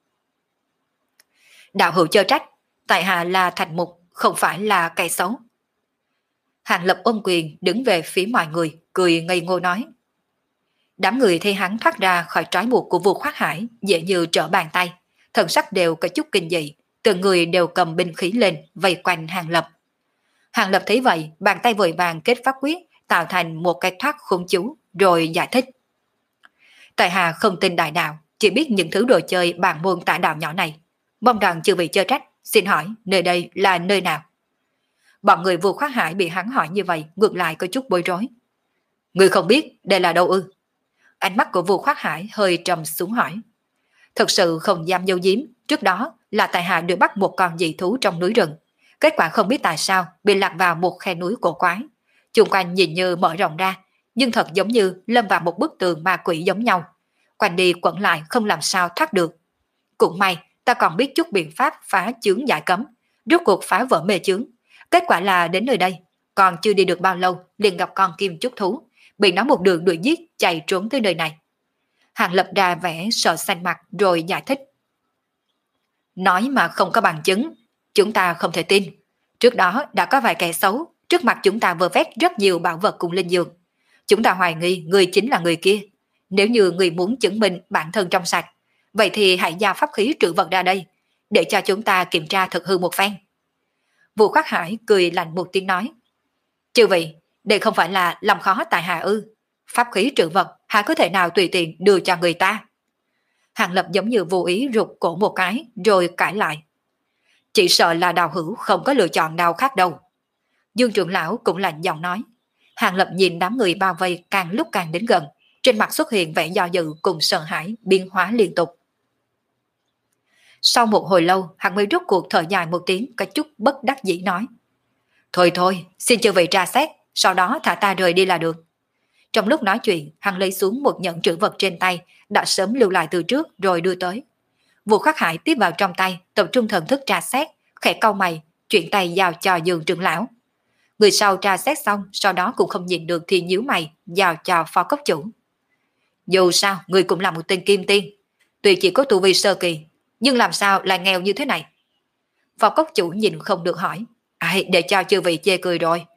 Đạo hữu chớ trách, tại hạ là Thạch Mục, không phải là kẻ xấu. Hàng Lập ôm quyền đứng về phía mọi người, cười ngây ngô nói. Đám người thấy hắn thoát ra khỏi trói buộc của Vũ Khắc Hải dễ như trở bàn tay, thần sắc đều có chút kinh dị, từng người đều cầm binh khí lên vây quanh Hàng Lập. Hàng Lập thấy vậy, bàn tay vội vàng kết pháp quyết, tạo thành một cái thoát khôn chú, rồi giải thích. Tại hạ không tin đại đạo, chỉ biết những thứ đồ chơi bản môn tả đạo nhỏ này. Mong rằng chư vị chớ trách, xin hỏi nơi đây là nơi nào? Bọn người Vũ Khắc Hải bị hắn hỏi như vậy, ngược lại có chút bối rối. Người không biết đây là đâu ư? Ánh mắt của Vũ Khắc Hải hơi trầm xuống hỏi. Thật sự không dám giấu giếm, trước đó là tại hạ được bắt một con dị thú trong núi rừng. Kết quả không biết tại sao bị lạc vào một khe núi cổ quái. Chung quanh nhìn như mở rộng ra, nhưng thật giống như lâm vào một bức tường ma quỷ giống nhau. Quanh đi quẩn lại không làm sao thoát được. Cũng may ta còn biết chút biện pháp phá chướng giải cấm, rốt cuộc phá vỡ mê chướng. Kết quả là đến nơi đây, còn chưa đi được bao lâu liền gặp con kim chúc thú, bị nó một đường đuổi giết chạy trốn tới nơi này. Hàng Lập ra vẻ sợ xanh mặt rồi giải thích. Nói mà không có bằng chứng, chúng ta không thể tin. Trước đó đã có vài kẻ xấu, trước mặt chúng ta vơ vét rất nhiều bảo vật cùng linh dược. Chúng ta hoài nghi người chính là người kia. Nếu như người muốn chứng minh bản thân trong sạch, vậy thì hãy giao pháp khí trữ vật ra đây, để cho chúng ta kiểm tra thực hư một phen. Vũ Khắc Hải cười lạnh một tiếng nói. Chư vị, đây không phải là làm khó tại hạ ư? Pháp khí trữ vật hả có thể nào tùy tiện đưa cho người ta? Hàng Lập giống như vô ý rụt cổ một cái rồi cãi lại. Chỉ sợ là Đào hữu không có lựa chọn nào khác đâu. Dương trưởng lão cũng lạnh giọng nói. Hàng Lập nhìn đám người bao vây càng lúc càng đến gần, trên mặt xuất hiện vẻ do dự cùng sợ hãi biến hóa liên tục. Sau một hồi lâu, hắn mới rút cuộc thở dài một tiếng, có chút bất đắc dĩ nói. Thôi thôi, xin chư vị tra xét, sau đó thả ta rời đi là được. Trong lúc nói chuyện, hắn lấy xuống một nhẫn trữ vật trên tay, đã sớm lưu lại từ trước rồi đưa tới. Vũ Khắc Hải tiếp vào trong tay, tập trung thần thức tra xét, khẽ cau mày, chuyển tay giao cho Dương trưởng lão. Người sau tra xét xong, sau đó cũng không nhìn được thì nhíu mày, giao cho phó cốc chủ. Dù sao, người cũng là một tên kim tiên, tuy chỉ có tu vi sơ kỳ, nhưng làm sao lại nghèo như thế này? Phó cốc chủ nhìn không được hỏi. Ai để cho chư vị chê cười rồi.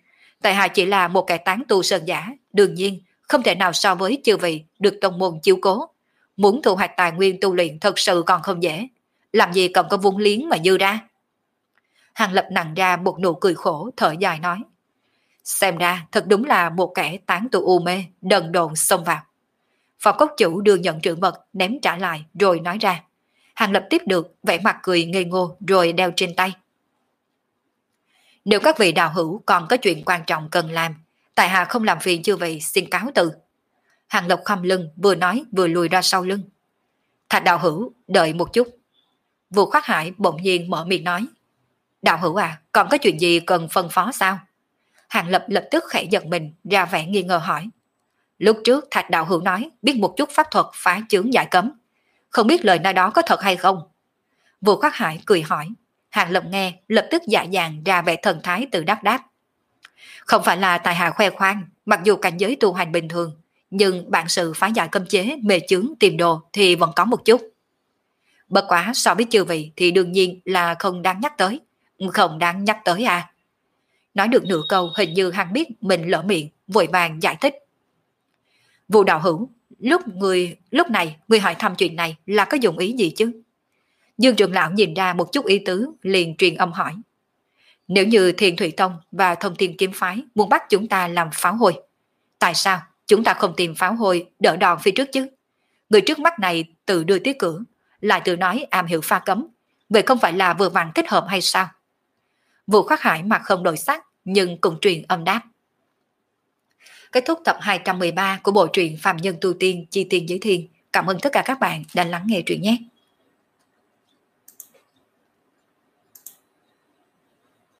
tại hạ chỉ là một kẻ tán tu sơn giả, đương nhiên không thể nào so với chư vị được tông môn chiếu cố. Muốn thu hoạch tài nguyên tu luyện thật sự còn không dễ, làm gì còn có vốn liếng mà dư ra. Hàng Lập nặng ra một nụ cười khổ, thở dài nói. Xem ra thật đúng là một kẻ tán tu u mê, đần độn xông vào. Phó cốc chủ đưa nhận trữ vật ném trả lại rồi nói ra. Hàng Lập tiếp được, vẻ mặt cười ngây ngô rồi đeo trên tay. Nếu các vị đạo hữu còn có chuyện quan trọng cần làm, tại hạ không làm phiền chư vị, xin cáo từ. Hàng Lập khom lưng, vừa nói vừa lùi ra sau lưng. Thạch đạo hữu, đợi một chút. Vũ Khắc Hải bỗng nhiên mở miệng nói. Đạo hữu à, còn có chuyện gì cần phân phó sao? Hàng Lập lập tức khẽ giật mình, ra vẻ nghi ngờ hỏi. Lúc trước Thạch đạo hữu nói biết một chút pháp thuật phá chướng giải cấm. Không biết lời nói đó có thật hay không? Vũ Khắc Hải cười hỏi. Hàng Lập nghe, lập tức dạ dàng ra vẻ thần thái tự đắc đáp. Không phải là tài hạ khoe khoang, mặc dù cảnh giới tu hành bình thường, nhưng bản sự phá giải cấm chế, mê chướng, tìm đồ thì vẫn có một chút. Bất quá so với chư vị thì đương nhiên là không đáng nhắc tới. Không đáng nhắc tới à? Nói được nửa câu hình như hắn biết mình lỡ miệng, vội vàng giải thích. Vũ đạo hữu, lúc người lúc này người hỏi thăm chuyện này là có dụng ý gì chứ? Dương trưởng lão nhìn ra một chút ý tứ, liền truyền âm hỏi. Nếu như Thiên Thủy Tông và Thông Thiên Kiếm Phái muốn bắt chúng ta làm pháo hôi, tại sao chúng ta không tìm pháo hôi đỡ đòn phía trước chứ? Người trước mắt này tự đưa tiếng cửa, lại tự nói am hiểu pha cấm, vậy không phải là vừa vặn thích hợp hay sao? Vũ Khắc Hải mặt không đổi sắc, nhưng cùng truyền âm đáp. Kết thúc tập hai trăm mười ba của bộ truyện Phàm Nhân Tu Tiên Chi Tiên Giới Thiên. Cảm ơn tất cả các bạn đã lắng nghe truyện nhé.